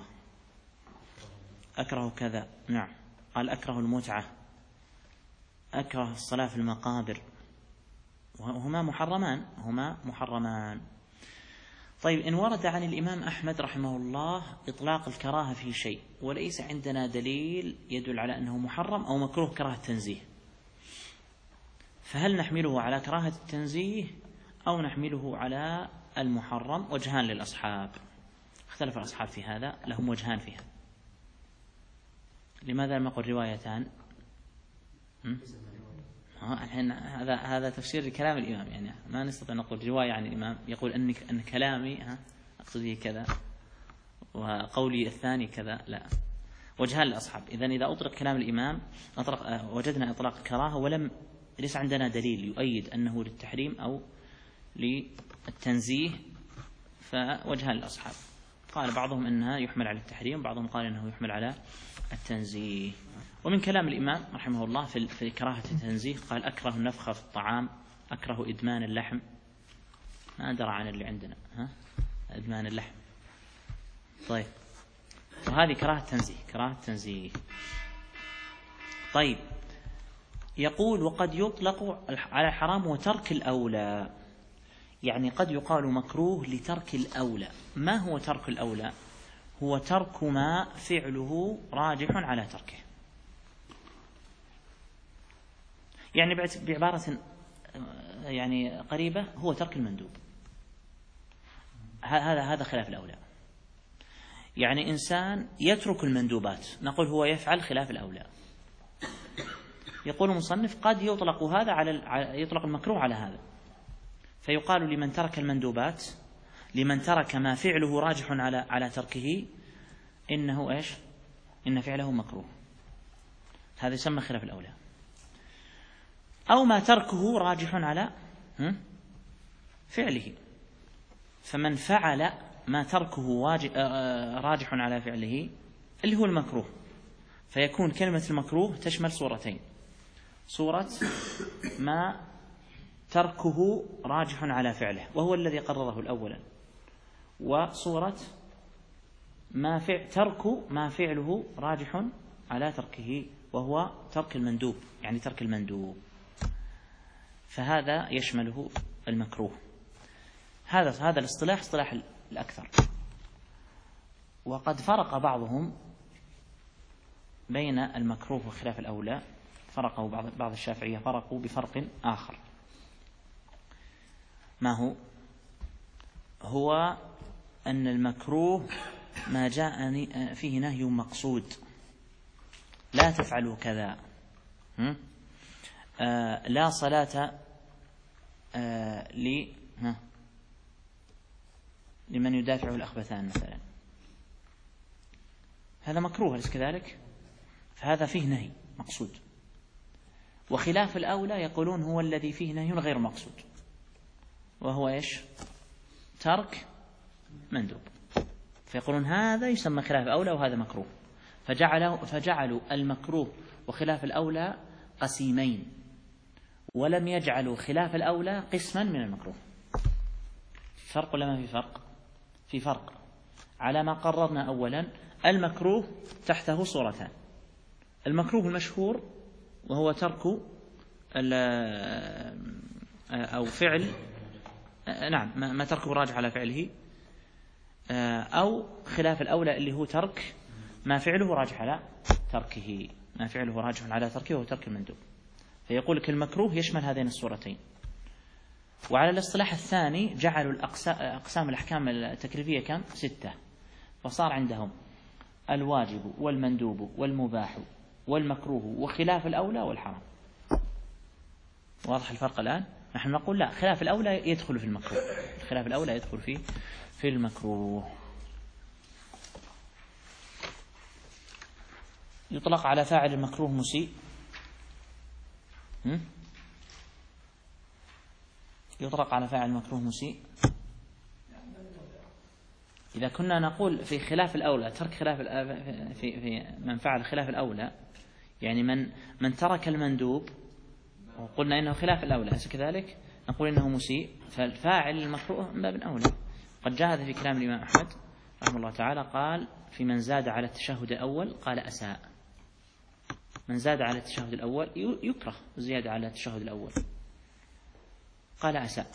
أكره كذا، نعم، قال أكره المتعة، أكره الصلاة في المقابر، وهما محرمان، هما محرمان. طيب إن ورد عن الإمام أحمد رحمه الله إطلاق الكراهة في شيء وليس عندنا دليل يدل على أنه محرم أو مكروه كراهة التنزيه، فهل نحمله على كراهة التنزيه أو نحمله على المحرم؟ وجهان للأصحاب، اختلف الأصحاب في هذا، لهم وجهان فيها. لماذا لم يقل روايتان؟ الحين هذا هذا تفسير لكلام الإمام، يعني ما نستطيع نقول رواية عن الإمام يقول أن أن كلامي ها أقصد به كذا وقولي الثاني كذا، لا. وجهان للأصحاب. إذن إذا أطلق كلام الإمام أطلق وجدنا إطلاق كراهة ولم ليس عندنا دليل يؤيد أنه للتحريم أو للتنزيه، فوجهان للأصحاب. قال بعضهم أنها يحمل على التحريم، بعضهم قال أنه يحمل على التنزيه. ومن كلام الإمام رحمه الله في كراهة التنزيه قال: أكره النفخ في الطعام، أكره إدمان اللحم. ما أدرى عن اللي عندنا ها إدمان اللحم. طيب، وهذه كراهة تنزيه، كراهة تنزيه. طيب، يقول: وقد يطلق على الحرام وترك الأولى، يعني قد يقال مكروه لترك الأولى. ما هو ترك الأولى؟ هو ترك ما فعله راجح على تركه. يعني بعبارة يعني قريبة هو ترك المندوب. هذا هذا خلاف الأولى. يعني إنسان يترك المندوبات نقول هو يفعل خلاف الأولى. يقول المصنف: قد يطلق هذا على يطلق المكروه على هذا، فيقال لمن ترك المندوبات، لمن ترك ما فعله راجح على على تركه، إنه إيش؟ إن فعله مكروه. هذا يسمى خلاف الأولى. أو ما تركه راجح على فعله، فمن فعل ما تركه راجح على فعله اللي هو المكروه، فيكون كلمة المكروه تشمل صورتين: صورة ما تركه راجح على فعله وهو الذي قرره الأولا، وصورة ما فعل ترك ما فعله راجح على تركه وهو ترك المندوب، يعني ترك المندوب، فهذا يشمله المكروه. هذا هذا الاصطلاح اصطلاح الأكثر. وقد فرق بعضهم بين المكروه وخلاف الأولى، فرقوا بعض بعض الشافعية فرقوا بفرق آخر. ما هو؟ هو أن المكروه ما جاء فيه نهي مقصود، لا تفعلوا كذا، آه لا صلاة آه لي ها لمن يدافع الأخبثان مثلا، هذا مكروه أليس كذلك؟ فهذا فيه نهي مقصود. وخلاف الأولى يقولون هو الذي فيه نهي غير مقصود، وهو إيش؟ ترك مندوب، فيقولون هذا يسمى خلاف الأولى وهذا مكروه، فجعلوا فجعلوا المكروه وخلاف الأولى قسيمين، ولم يجعلوا خلاف الأولى قسما من المكروه. فرق ولا ما في فرق؟ في فرق. على ما قررنا أولا، المكروه تحته صورتان: المكروه المشهور وهو ترك أو فعل نعم ما تركه راجع على فعله، أو خلاف الأولى اللي هو ترك ما فعله راجع على تركه، ما فعله راجع على تركه وهو ترك المندوب. فيقول لك المكروه يشمل هذين الصورتين. وعلى الاصطلاح الثاني جعلوا أقسام الأحكام التكليفية كم؟ ستة، فصار عندهم الواجب والمندوب والمباح والمكروه وخلاف الأولى والحرام. واضح الفرق الآن؟ نحن نقول لا، خلاف الأولى يدخل في المكروه، خلاف الأولى يدخل في في المكروه. يطلق على فاعل المكروه مسيء، يطلق على فاعل المكروه مسيء. إذا كنا نقول في خلاف الأولى ترك خلاف في في من فعل خلاف الأولى، يعني من من ترك المندوب وقلنا إنه خلاف الأولى أليس كذلك؟ نقول إنه مسيء، فالفاعل المكروه من باب الأولى. قد جاء هذا في كلام الإمام أحمد رحمه الله تعالى، قال في من زاد على التشهد الأول قال أساء. من زاد على التشهد الأول يكره زيادة على التشهد الأول، قال أساء.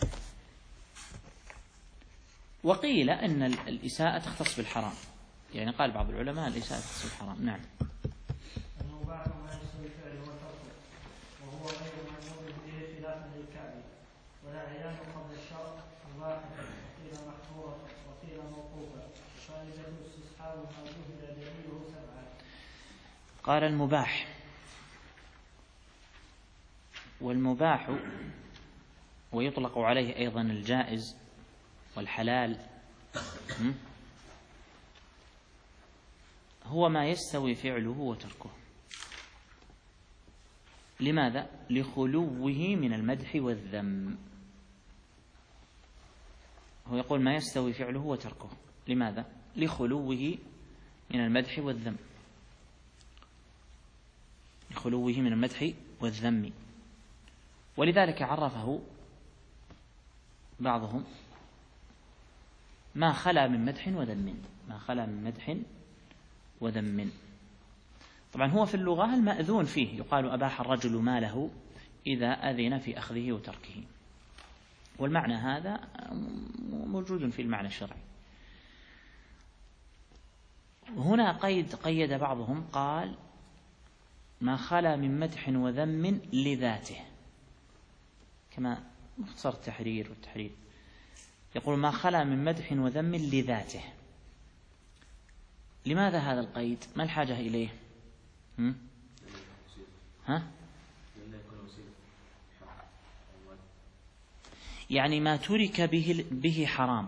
وقيل أن الإساءة تختص بالحرام، يعني قال بعض العلماء الإساءة تختص بالحرام. نعم. أنه بعد ما يسوي الفعل وتركه وهو غير مأمور به خلافا للكعبة، ولا عيان قبل الشرع واحد، وقيل محظورة وقيل موقوفة، قال يجوز استصحاب ما جهل دليله سبعة. قال المباح والمباح ويطلق عليه أيضا الجائز والحلال هو ما يستوي فعله وتركه. لماذا؟ لخلوه من المدح والذم. هو يقول ما يستوي فعله وتركه. لماذا؟ لخلوه من المدح والذم، لخلوه من المدح والذم. ولذلك عرفه بعضهم ما خلا من مدح وذم، ما خلا من مدح وذم. طبعا هو في اللغة المأذون فيه، يقال أباح الرجل ماله إذا أذن في أخذه وتركه، والمعنى هذا موجود في المعنى الشرعي. هنا قيد قيد بعضهم قال ما خلا من مدح وذم لذاته، كما مختصر التحرير والتحرير يقول ما خلا من مدح وذم لذاته. لماذا هذا القيد؟ ما الحاجة إليه؟ هم؟ ها؟ يعني ما ترك به به حرام،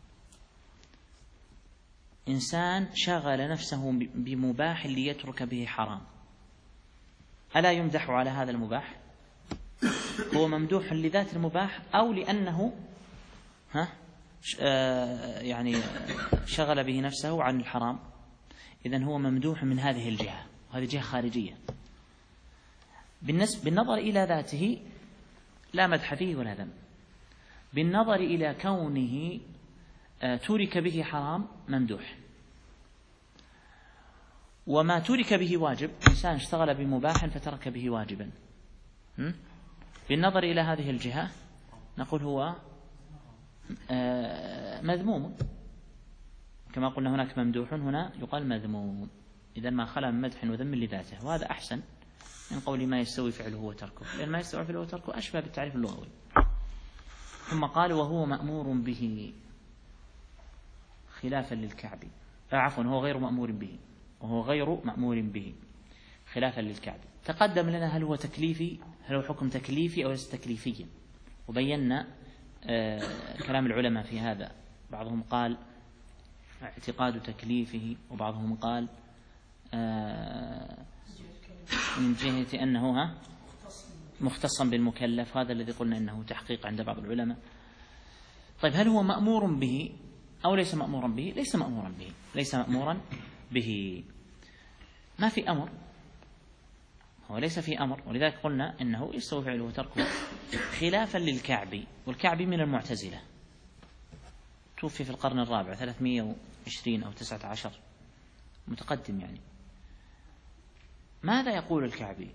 إنسان شغل نفسه بمباح ليترك به حرام، ألا يمدح على هذا المباح؟ هو ممدوح لذات المباح أو لأنه ها يعني شغل به نفسه عن الحرام؟ إذن هو ممدوح من هذه الجهة، وهذه جهة خارجية. بالنسبة بالنظر إلى ذاته لا مدح فيه ولا ذم، بالنظر إلى كونه ترك به حرام ممدوح. وما ترك به واجب، إنسان اشتغل بمباح فترك به واجبا، بالنظر إلى هذه الجهة نقول هو مذموم، كما قلنا هناك ممدوح هنا يقال مذموم. إذن ما خلا من مدح وذم لذاته، وهذا أحسن من قول ما يستوي فعله وتركه، لأن ما يستوي فعله وتركه أشبه بالتعريف اللغوي. ثم قال وهو مأمور به خلافا للكعبي، عفوا هو غير مأمور به، وهو غير مأمور به خلافا للكعبي. تقدم لنا هل هو تكليفي، هل هو حكم تكليفي أو ليس تكليفيا، وبينا آه كلام العلماء في هذا. بعضهم قال اعتقاد تكليفه، وبعضهم قال آه من جهة أنه ها مختصا بالمكلف، هذا الذي قلنا أنه تحقيق عند بعض العلماء. طيب هل هو مأمور به أو ليس مأمورا به؟ ليس مأمورا به، ليس مأمورا به، ما في أمر، هو ليس في أمر، ولذلك قلنا إنه يستوي فعله وتركه خلافا للكعبي. والكعبي من المعتزلة، توفي في القرن الرابع ثلاثمائة وعشرين أو تسعة عشر، متقدم يعني. ماذا يقول الكعبي؟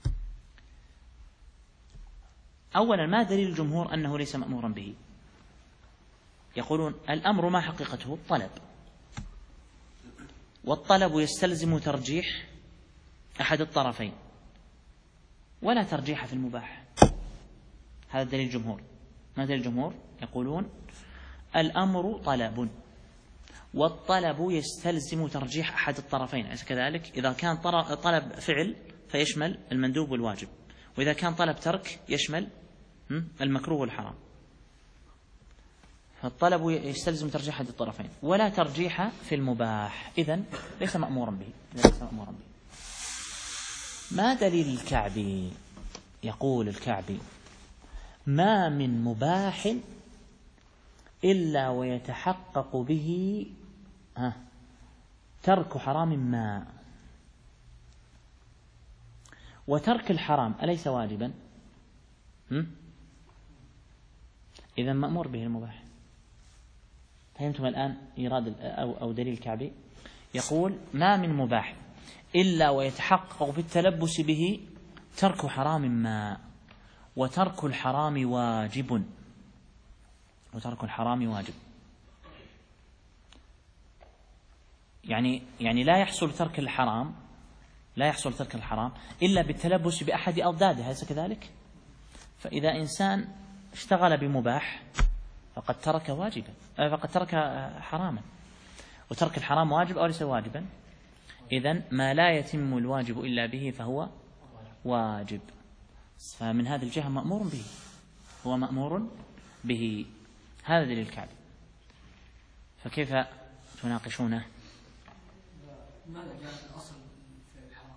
أولا ما دليل الجمهور أنه ليس مأمورا به؟ يقولون الأمر ما حقيقته؟ الطلب، والطلب يستلزم ترجيح أحد الطرفين، ولا ترجيح في المباح. هذا دليل الجمهور. ما دليل الجمهور؟ يقولون الأمر طلب، والطلب يستلزم ترجيح أحد الطرفين، أليس كذلك؟ إذا كان طلب فعل فيشمل المندوب والواجب، وإذا كان طلب ترك يشمل المكروه والحرام. فالطلب يستلزم ترجيح أحد الطرفين ولا ترجيح في المباح، إذن ليس مأمورا به، ليس مأمورا به. ما دليل الكعبي؟ يقول الكعبي ما من مباح إلا ويتحقق به ها ترك حرام ما، وترك الحرام أليس واجبا؟ إذن مأمور به المباح. فهمتم الآن إيراد أو أو دليل الكعبي؟ يقول ما من مباح إلا ويتحقق بالتلبس به ترك حرام ما، وترك الحرام واجب، وترك الحرام واجب. يعني يعني لا يحصل ترك الحرام، لا يحصل ترك الحرام إلا بالتلبس بأحد أضداده، أليس كذلك؟ فإذا إنسان اشتغل بمباح فقد ترك واجبا، فقد ترك حراما، وترك الحرام واجب أو ليس واجبا؟ إذن ما لا يتم الواجب إلا به فهو واجب. فمن هذه الجهة مأمور به، هو مأمور به. هذا دليل الكعبي. فكيف تناقشونه؟ ماذا جاء الأصل في الحرام؟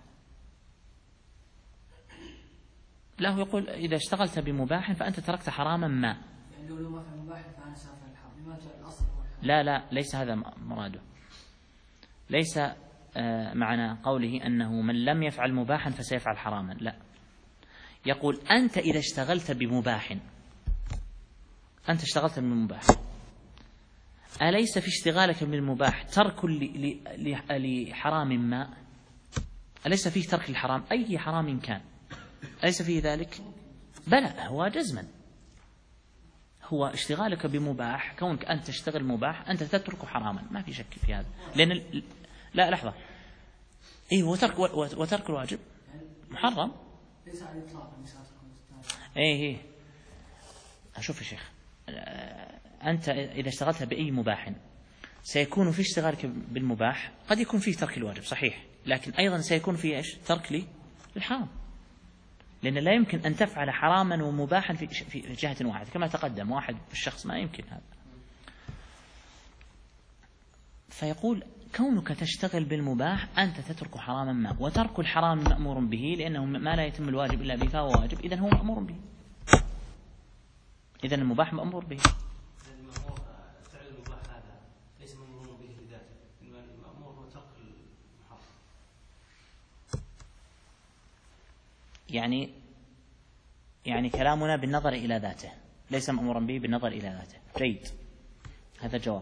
له يقول إذا اشتغلت بمباح فأنت تركت حراما ما. يعني لو ما في مباح فأنا سافر الحرام، لماذا جاء الأصل هو الحرام؟ لا لا ليس هذا مراده. ليس معنى قوله أنه من لم يفعل مباحا فسيفعل حراما، لا. يقول أنت إذا اشتغلت بمباح، أنت اشتغلت بمباح، أليس في اشتغالك بالمباح ترك لحرام ما؟ أليس فيه ترك الحرام أي حرام كان؟ أليس فيه ذلك؟ بلى، هو جزما هو اشتغالك بمباح، كونك أنت تشتغل مباح أنت تترك حراما، ما في شك في هذا. لأن ال... لا لحظة، إيه وترك وترك الواجب محرم. ليس على الإطلاق. إيه إيه أشوف يا شيخ، أنت إذا اشتغلت بأي مباح سيكون في اشتغالك بالمباح قد يكون فيه ترك الواجب صحيح، لكن أيضا سيكون فيه إيش؟ ترك للحرام، لأن لا يمكن أن تفعل حراما ومباحا في في جهة واحدة كما تقدم. واحد الشخص ما يمكن هذا. فيقول كونك تشتغل بالمباح أنت تترك حراما ما، وترك الحرام مأمور به، لأنه ما لا يتم الواجب إلا به فهو واجب، إذن هو مأمور به. إذن المباح مأمور به. فعل المباح هذا ليس مأمور به لذاته، المأمور هو ترك المحرم. يعني يعني كلامنا بالنظر إلى ذاته، ليس مأمورا به بالنظر إلى ذاته. جيد، هذا جواب.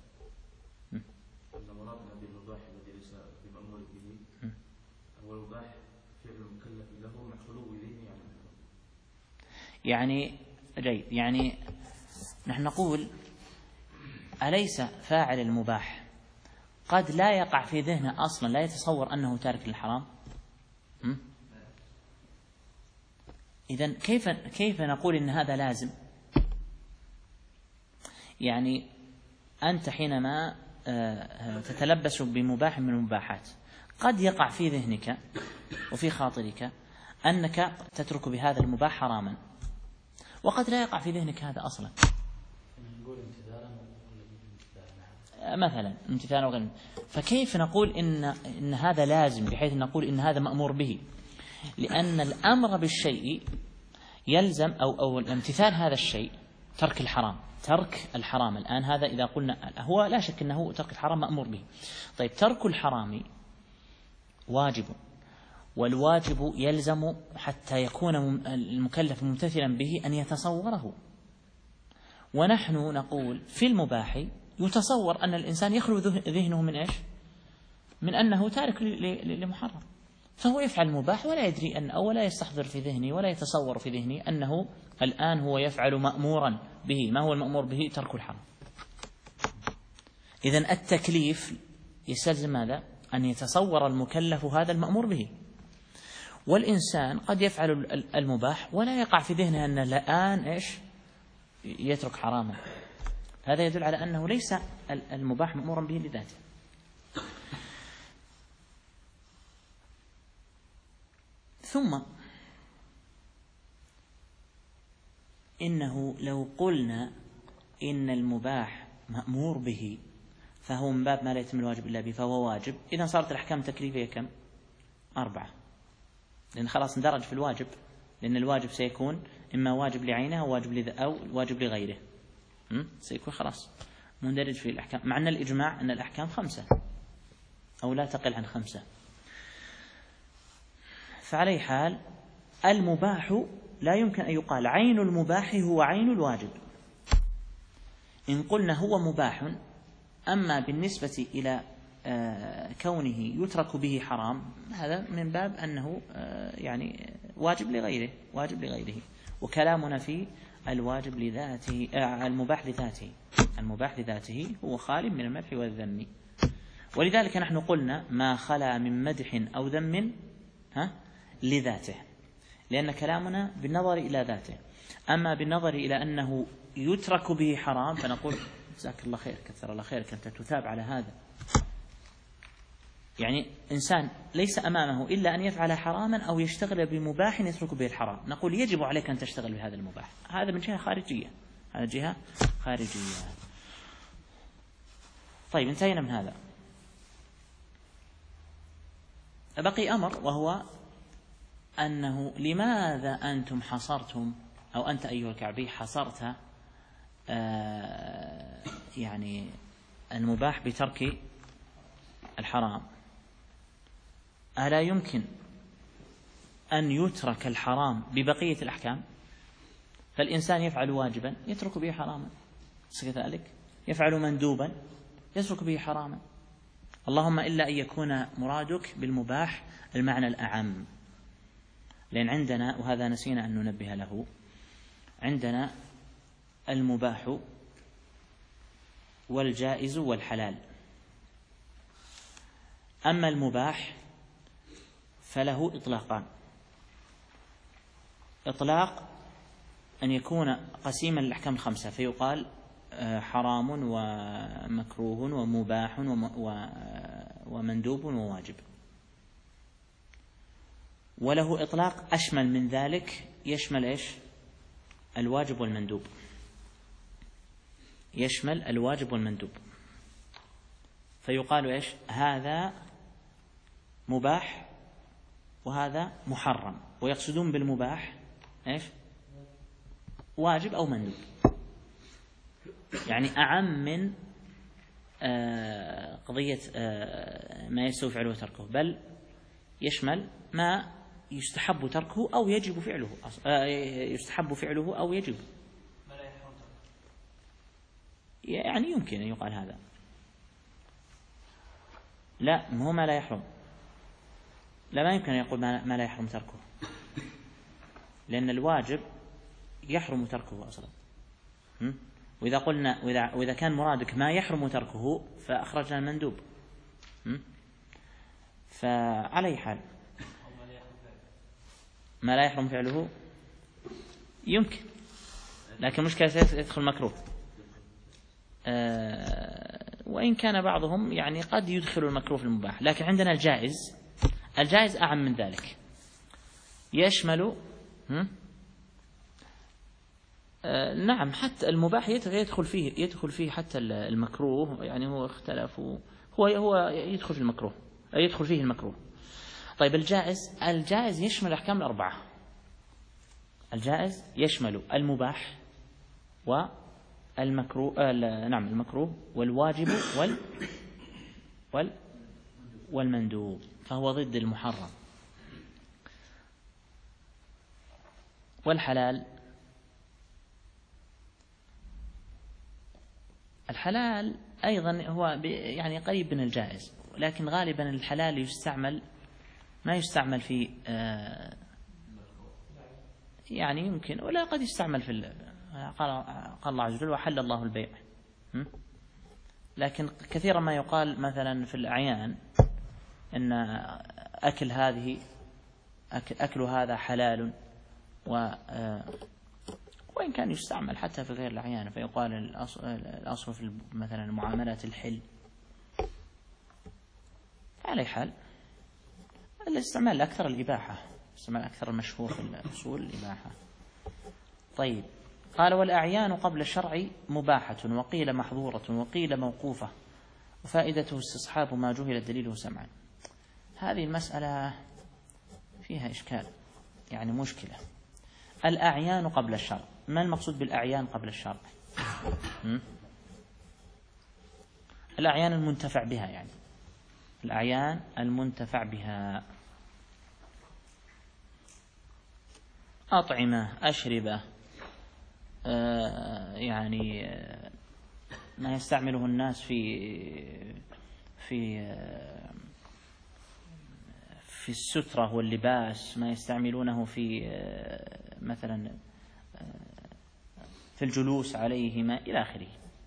يعني جيد، يعني نحن نقول أليس فاعل المباح قد لا يقع في ذهنه أصلا، لا يتصور أنه تارك للحرام؟ إذن كيف كيف نقول إن هذا لازم؟ يعني أنت حينما تتلبس بمباح من المباحات قد يقع في ذهنك وفي خاطرك أنك تترك بهذا المباح حراما، وقد لا يقع في ذهنك هذا أصلا. مثلا امتثالا وغير. فكيف نقول إن إن هذا لازم بحيث نقول إن هذا مأمور به؟ لأن الأمر بالشيء يلزم أو أو امتثال هذا الشيء ترك الحرام، ترك الحرام. الآن هذا إذا قلنا هو لا شك أنه ترك الحرام مأمور به. طيب ترك الحرام واجب، والواجب يلزم حتى يكون المكلف ممتثلا به أن يتصوره. ونحن نقول في المباح يتصور أن الإنسان يخلو ذهنه من إيش؟ من أنه تارك لمحرم، فهو يفعل المباح ولا يدري أن أو لا يستحضر في ذهنه ولا يتصور في ذهنه أنه الآن هو يفعل مأمورا به. ما هو المأمور به؟ ترك الحرام. إذن التكليف يستلزم ماذا؟ أن يتصور المكلف هذا المأمور به. والإنسان قد يفعل المباح ولا يقع في ذهنه أن الآن إيش؟ يترك حراما. هذا يدل على أنه ليس المباح مأمورا به لذاته. ثم إنه لو قلنا إن المباح مأمور به فهو من باب ما لا يتم الواجب إلا به فهو واجب، إذن صارت الأحكام التكليفية كم؟ أربعة، لأن خلاص اندرج في الواجب، لأن الواجب سيكون إما واجب لعينه أو واجب لذ أو واجب لغيره، سيكون خلاص مندرج في الأحكام، مع أن الإجماع أن الأحكام خمسة أو لا تقل عن خمسة. فعلى حال المباح لا يمكن أن يقال عين المباح هو عين الواجب. إن قلنا هو مباح، أما بالنسبة إلى كونه يترك به حرام هذا من باب أنه يعني واجب لغيره، واجب لغيره. وكلامنا في الواجب لذاته، المباح لذاته، المباح لذاته هو خالي من المدح والذم. ولذلك نحن قلنا ما خلا من مدح أو ذم ها لذاته، لأن كلامنا بالنظر إلى ذاته. أما بالنظر إلى أنه يترك به حرام فنقول جزاك الله خير، كثر الله خيرك، أنت تثاب على هذا. يعني إنسان ليس أمامه إلا أن يفعل حراما أو يشتغل بمباح يترك به الحرام، نقول يجب عليك أن تشتغل بهذا المباح. هذا من جهة خارجية، هذا جهة خارجية. طيب انتهينا من هذا. بقي أمر، وهو أنه لماذا أنتم حصرتم، أو أنت أيها الكعبي حصرت آه يعني المباح بترك الحرام؟ ألا يمكن أن يترك الحرام ببقية الأحكام؟ فالإنسان يفعل واجبا يترك به حراما، كذلك يفعل مندوبا يترك به حراما، اللهم إلا أن يكون مرادك بالمباح المعنى الأعم. لأن عندنا، وهذا نسينا أن ننبه له، عندنا المباح والجائز والحلال. أما المباح فله إطلاقان: إطلاق أن يكون قسيما للأحكام الخمسة فيقال حرام ومكروه ومباح ومندوب وواجب، وله إطلاق أشمل من ذلك يشمل إيش؟ الواجب والمندوب، يشمل الواجب والمندوب، فيقال إيش؟ هذا مباح وهذا محرم، ويقصدون بالمباح إيش؟ واجب أو مندوب، يعني أعم من آه قضية آه ما يستوي فعله وتركه، بل يشمل ما يستحب تركه أو يجب فعله، آه يستحب فعله أو يجب، يعني يمكن أن يقال هذا. لا، ما هو ما لا يحرم، لا ما يمكن أن يقول ما لا يحرم تركه، لأن الواجب يحرم تركه أصلا. وإذا قلنا وإذا, وإذا كان مرادك ما يحرم تركه فأخرجنا المندوب. فعلى حال ما لا يحرم فعله يمكن، لكن مشكلة يدخل مكروه، أه وإن كان بعضهم يعني قد يدخل المكروه في المباح، لكن عندنا الجائز، الجائز أعم من ذلك، يشمل آه نعم حتى المباح يدخل فيه يدخل فيه حتى المكروه، يعني هو اختلف، هو هو يدخل في المكروه، يدخل فيه المكروه. طيب الجائز، الجائز يشمل الأحكام الأربعة، الجائز يشمل المباح والمكروه آه نعم المكروه والواجب وال وال والمندوب، فهو ضد المحرم. والحلال، الحلال أيضا هو يعني قريب من الجائز، لكن غالبا الحلال يستعمل ما يستعمل في آه يعني يمكن ولا قد يستعمل في قال قال الله عز وجل وحل الله البيع، لكن كثيرا ما يقال مثلا في الأعيان إن أكل هذه أكل هذا حلال، و وإن كان يستعمل حتى في غير الأعيان، فيقال الأصل في مثلا معاملات الحل. على حال الاستعمال الأكثر الإباحة، الاستعمال الأكثر المشهور في الأصول الإباحة. طيب قال والأعيان قبل الشرع مباحة، وقيل محظورة، وقيل موقوفة، وفائدته استصحاب ما جهل دليله سمعا. هذه المسألة فيها إشكال، يعني مشكلة. الأعيان قبل الشرع، ما المقصود بالأعيان قبل الشرع؟ الأعيان المنتفع بها، يعني الأعيان المنتفع بها، أطعمة، أشربة، آه يعني آه ما يستعمله الناس في في آه في السترة واللباس، ما يستعملونه في آه مثلا آه في الجلوس عليه، ما إلى آخره.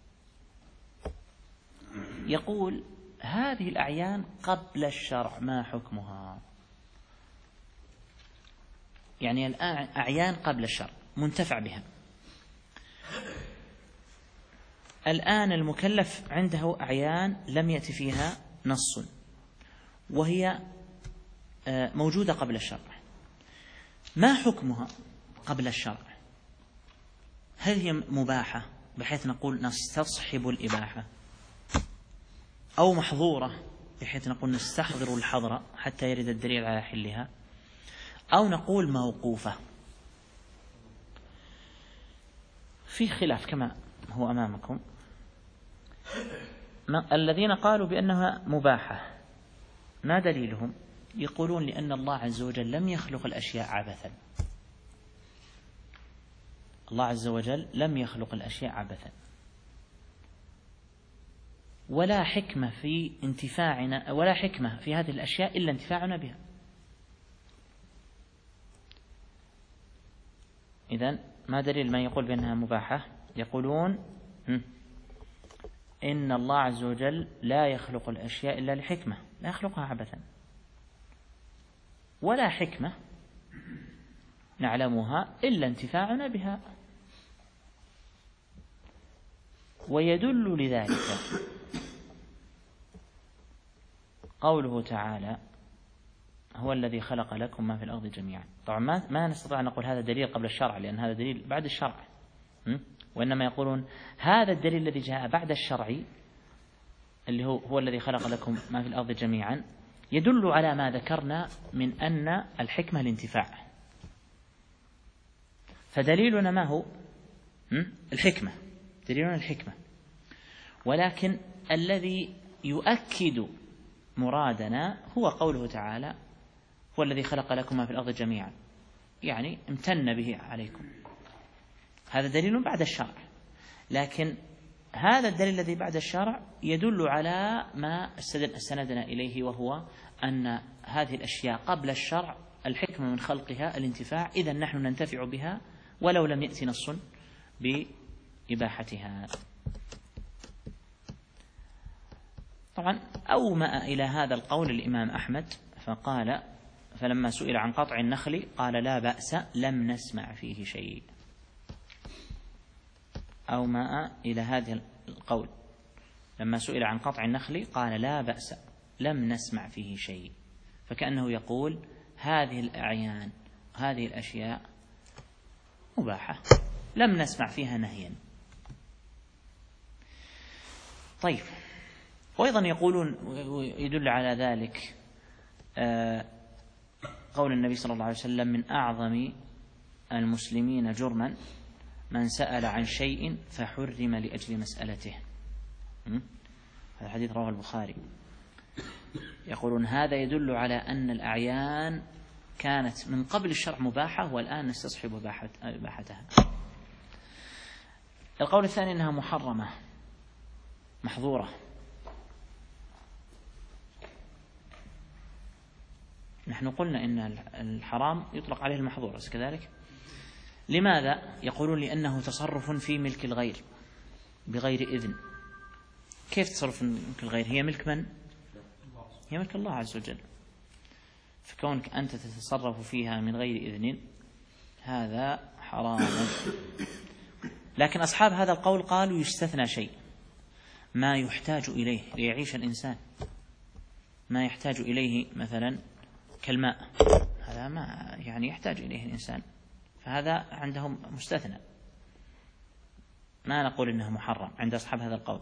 يقول هذه الأعيان قبل الشرع ما حكمها؟ يعني الآن أعيان قبل الشرع منتفع بها، الآن المكلف عنده أعيان لم يأتي فيها نص، وهي موجودة قبل الشرع، ما حكمها قبل الشرع؟ هل هي مباحة بحيث نقول نستصحب الإباحة، أو محظورة بحيث نقول نستحضر الحظر حتى يرد الدليل على حلها، أو نقول موقوفة؟ في خلاف كما هو أمامكم. الذين قالوا بأنها مباحة ما دليلهم؟ يقولون لأن الله عز وجل لم يخلق الأشياء عبثا. الله عز وجل لم يخلق الأشياء عبثا، ولا حكمة في انتفاعنا ولا حكمة في هذه الأشياء إلا انتفاعنا بها. إذن ما دليل من يقول بأنها مباحة؟ يقولون إن الله عز وجل لا يخلق الأشياء إلا لحكمة، لا يخلقها عبثا، ولا حكمة نعلمها إلا انتفاعنا بها. ويدل لذلك قوله تعالى: هو الذي خلق لكم ما في الأرض جميعا. طبعا ما, ما نستطيع أن نقول هذا دليل قبل الشرع، لأن هذا دليل بعد الشرع، وإنما يقولون هذا الدليل الذي جاء بعد الشرع اللي هو هو الذي خلق لكم ما في الأرض جميعا يدل على ما ذكرنا من أن الحكمة الانتفاع. فدليلنا ما هو؟ الحكمة، دليلنا الحكمة. ولكن الذي يؤكد مرادنا هو قوله تعالى: هو الذي خلق لكم ما في الأرض جميعا، يعني امتن به عليكم. هذا دليل بعد الشرع، لكن هذا الدليل الذي بعد الشرع يدل على ما استندنا إليه، وهو أن هذه الأشياء قبل الشرع الحكمة من خلقها الانتفاع، إذا نحن ننتفع بها ولو لم يأتي نص بإباحتها. طبعا أومأ إلى هذا القول الإمام أحمد فقال: فلما سئل عن قطع النخل قال: لا بأس، لم نسمع فيه شيء. أومأ إلى هذا القول لما سئل عن قطع النخل قال: لا بأس، لم نسمع فيه شيء. فكأنه يقول هذه الأعيان هذه الأشياء مباحة، لم نسمع فيها نهيا. طيب، وأيضا يقولون يدل على ذلك قول النبي صلى الله عليه وسلم: من أعظم المسلمين جرما من سأل عن شيء فحرم لأجل مسألته. هذا الحديث رواه البخاري. يقولون هذا يدل على أن الأعيان كانت من قبل الشرع مباحة، والآن نستصحب إباحتها. القول الثاني أنها محرمة محظورة. نحن قلنا إن الحرام يطلق عليه المحظور، كذلك. لماذا؟ يقولون لأنه تصرف في ملك الغير بغير إذن. كيف تصرف في ملك الغير؟ هي ملك من؟ هي ملك الله عز وجل، فكونك أنت تتصرف فيها من غير إذن هذا حرام. لكن أصحاب هذا القول قالوا يستثنى شيء ما يحتاج إليه ليعيش الإنسان، ما يحتاج إليه مثلا كالماء، هذا ما يعني يحتاج إليه الإنسان، فهذا عندهم مستثنى. ما نقول إنه محرم عند أصحاب هذا القول.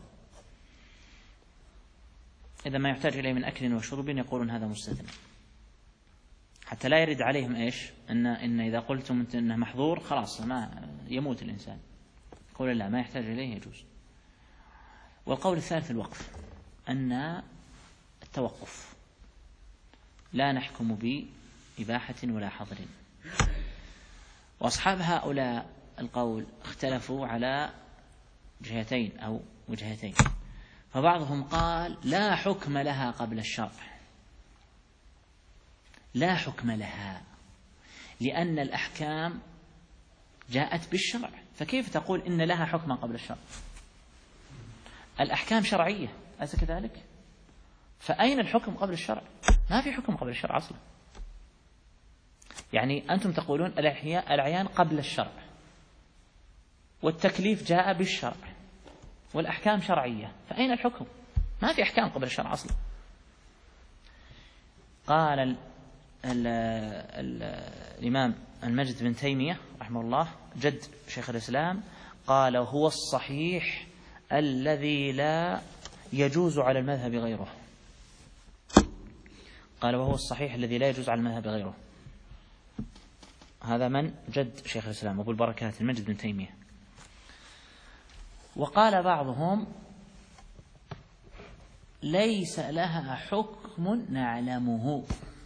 إذا ما يحتاج إليه من أكل وشرب يقولون هذا مستثنى، حتى لا يرد عليهم إيش؟ إن إن إذا قلتم إنه محظور خلاص ما يموت الإنسان. يقول لا، ما يحتاج إليه يجوز. والقول الثالث الوقف، أن التوقف لا نحكم بإباحة ولا حظر. وأصحاب هؤلاء القول اختلفوا على جهتين أو وجهتين. فبعضهم قال لا حكم لها قبل الشرع، لا حكم لها، لأن الأحكام جاءت بالشرع، فكيف تقول إن لها حكما قبل الشرع؟ الأحكام شرعية، أليس كذلك؟ فأين الحكم قبل الشرع؟ ما في حكم قبل الشرع أصلا. يعني أنتم تقولون الأعيان قبل الشرع، والتكليف جاء بالشرع، والأحكام شرعية، فأين الحكم؟ ما في أحكام قبل الشرع أصلا. قال ال ال ال الإمام المجد بن تيمية رحمه الله جد شيخ الإسلام قال هو الصحيح الذي لا يجوز على المذهب غيره. قال وهو الصحيح الذي لا يجوز على المذهب غيره. هذا من جد شيخ الإسلام أبو البركات المجد بن تيمية. وقال بعضهم ليس لها حكم نعلمه،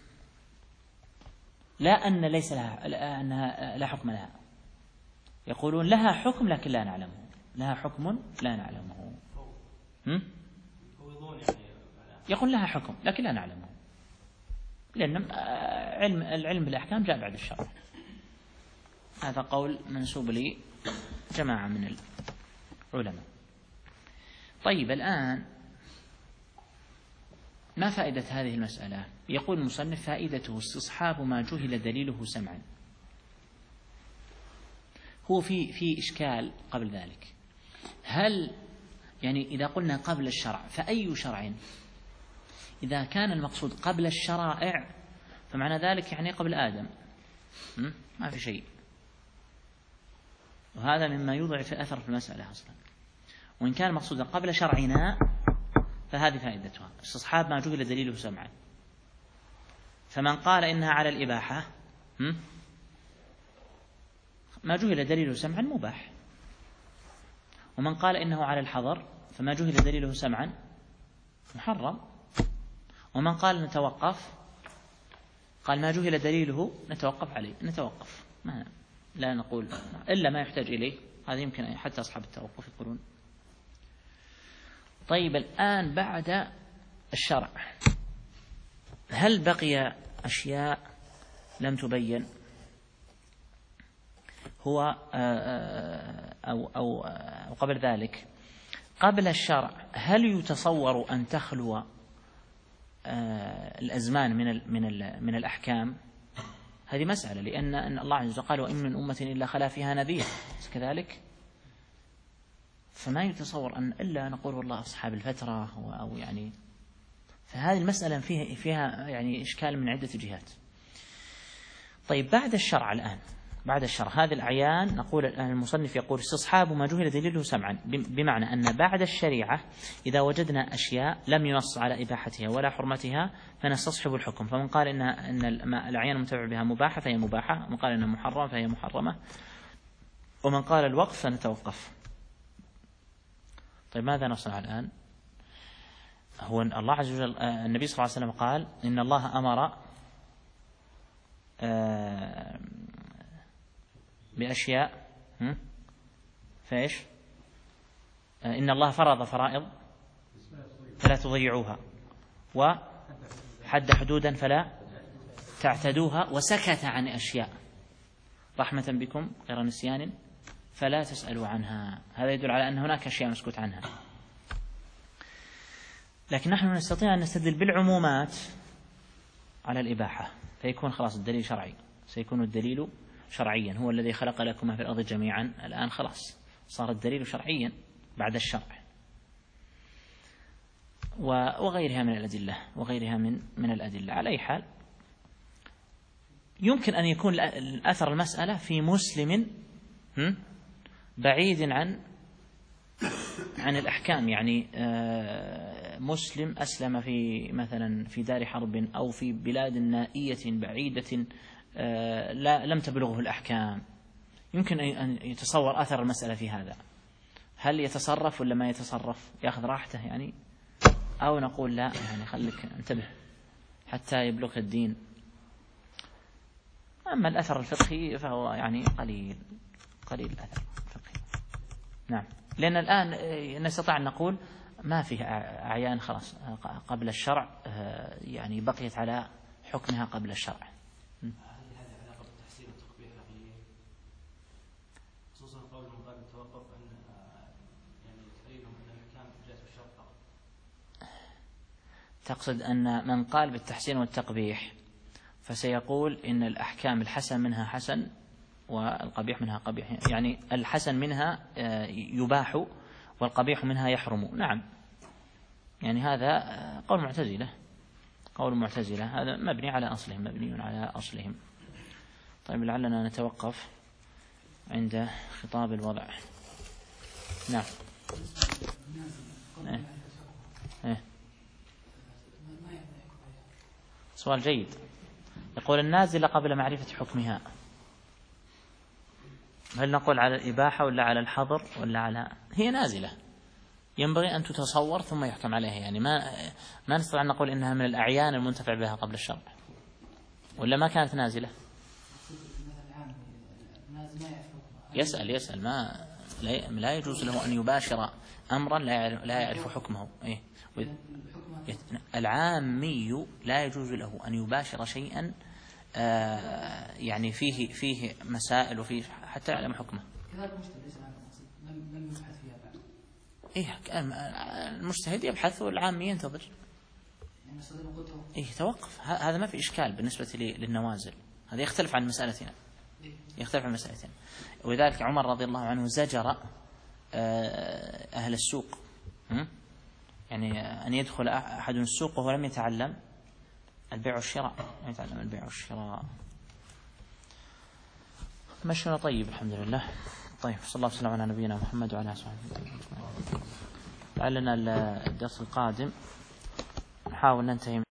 لا أن ليس لها أنها لا حكم لها، يقولون لها حكم لكن لا نعلمه، لها حكم لا نعلمه. هم؟ يقول لها حكم لكن لا نعلمه، لأن علم العلم بالأحكام جاء بعد الشرع. هذا قول منسوب لي جماعة من العلماء. طيب الآن ما فائدة هذه المسألة؟ يقول المصنف فائدته استصحاب ما جهل دليله سمعا. هو في في إشكال قبل ذلك، هل يعني إذا قلنا قبل الشرع فأي شرع؟ إذا كان المقصود قبل الشرائع فمعنى ذلك يعني قبل آدم ما في شيء، وهذا مما يضعف أثر في المسألة أصلا. وإن كان مقصودا قبل شرعنا فهذه فائدتها استصحاب ما جهل دليله سمعا. فمن قال إنها على الإباحة ما جهل دليله سمعا مباح، ومن قال إنه على الحظر فما جهل دليله سمعا محرم، ومن قال نتوقف قال ما جهل دليله نتوقف عليه، نتوقف ما لا نقول إلا ما يحتاج إليه. هذا يمكن حتى أصحاب التوقف يقولون. طيب الآن بعد الشرع هل بقي أشياء لم تبين؟ هو أو أو أو قبل ذلك قبل الشرع هل يتصور أن تخلو الأزمان من من من الأحكام؟ هذه مسألة، لأن أن الله عز وجل قال وإن من أمة إلا خلا فيها نذير كذلك، فما يتصور أن إلا نقول والله أصحاب الفترة أو يعني. فهذه المسألة فيها فيها يعني إشكال من عدة جهات. طيب بعد الشرع الآن بعد الشرع هذه الأعيان نقول الآن المصنف يقول استصحاب ما جهل دليله سمعا، بمعنى أن بعد الشريعة إذا وجدنا أشياء لم ينص على إباحتها ولا حرمتها فنستصحب الحكم. فمن قال إن أن الأعيان المتبع بها مباحة فهي مباحة، ومن قال إنها محرمة فهي محرمة، ومن قال الوقف فنتوقف. طيب ماذا نصنع الآن؟ هو الله عز وجل النبي صلى الله عليه وسلم قال إن الله أمر بأشياء فإيش؟ إن الله فرض فرائض فلا تضيعوها، وحد حدودا فلا تعتدوها، وسكت عن أشياء رحمة بكم غير نسيان فلا تسألوا عنها. هذا يدل على أن هناك أشياء مسكوت عنها. لكن نحن نستطيع أن نستدل بالعمومات على الإباحة فيكون خلاص الدليل شرعي، سيكون الدليل شرعيا. هو الذي خلق لكم ما في الأرض جميعا، الآن خلاص صار الدليل شرعيا بعد الشرع. وغيرها من الأدلة وغيرها من من الأدلة. على أي حال يمكن أن يكون الأثر المسألة في مسلم بعيد عن عن الأحكام، يعني مسلم أسلم في مثلا في دار حرب أو في بلاد نائية بعيدة لا لم تبلغه الأحكام، يمكن أن يتصور أثر المسألة في هذا. هل يتصرف ولا ما يتصرف؟ يأخذ راحته يعني، أو نقول لا يعني خليك انتبه حتى يبلغ الدين. أما الأثر الفقهي فهو يعني قليل قليل الأثر الفقهي. نعم، لأن الآن نستطيع أن نقول ما فيه أعيان خلاص قبل الشرع يعني بقيت على حكمها قبل الشرع. هل هذا علاقة بالتحسين والتقبيح العقلية؟ خصوصا قول من قال التوقف أن يعني تقريبا أن الأحكام جاءت بالشرع فقط. تقصد أن من قال بالتحسين والتقبيح فسيقول إن الأحكام الحسن منها حسن والقبيح منها قبيح، يعني الحسن منها يباح والقبيح منها يحرم. نعم، يعني هذا قول معتزلة، قول المعتزلة هذا مبني على أصلهم مبني على أصلهم. طيب لعلنا نتوقف عند خطاب الوضع. نعم. إيه. إيه. سؤال جيد. يقول النازلة قبل معرفة حكمها، هل نقول على الإباحة ولا على الحظر ولا على هي نازلة ينبغي أن تتصور ثم يحكم عليها، يعني ما ما نستطيع أن نقول إنها من الأعيان المنتفع بها قبل الشرع، ولا ما كانت نازلة؟ يسأل يسأل ما لا يجوز له أن يباشر أمرا لا يعرف حكمه. إيه؟ العامي لا يجوز له أن يباشر شيئا آه يعني فيه فيه مسائل وفيه حتى يعلم حكمه. إيه المجتهد يبحث والعامي ينتظر. إيه توقف، هذا ما في إشكال بالنسبة للنوازل، هذا يختلف عن مسألتنا يختلف عن مسألتنا. ولذلك عمر رضي الله عنه زجر أهل السوق، يعني أن يدخل أحد السوق وهو لم يتعلم البيع والشراء، لم يتعلم البيع والشراء. مشينا طيب الحمد لله. طيب صلى الله وسلم على نبينا محمد وعلى آله وصحبه. لعلنا الدرس القادم نحاول ننتهي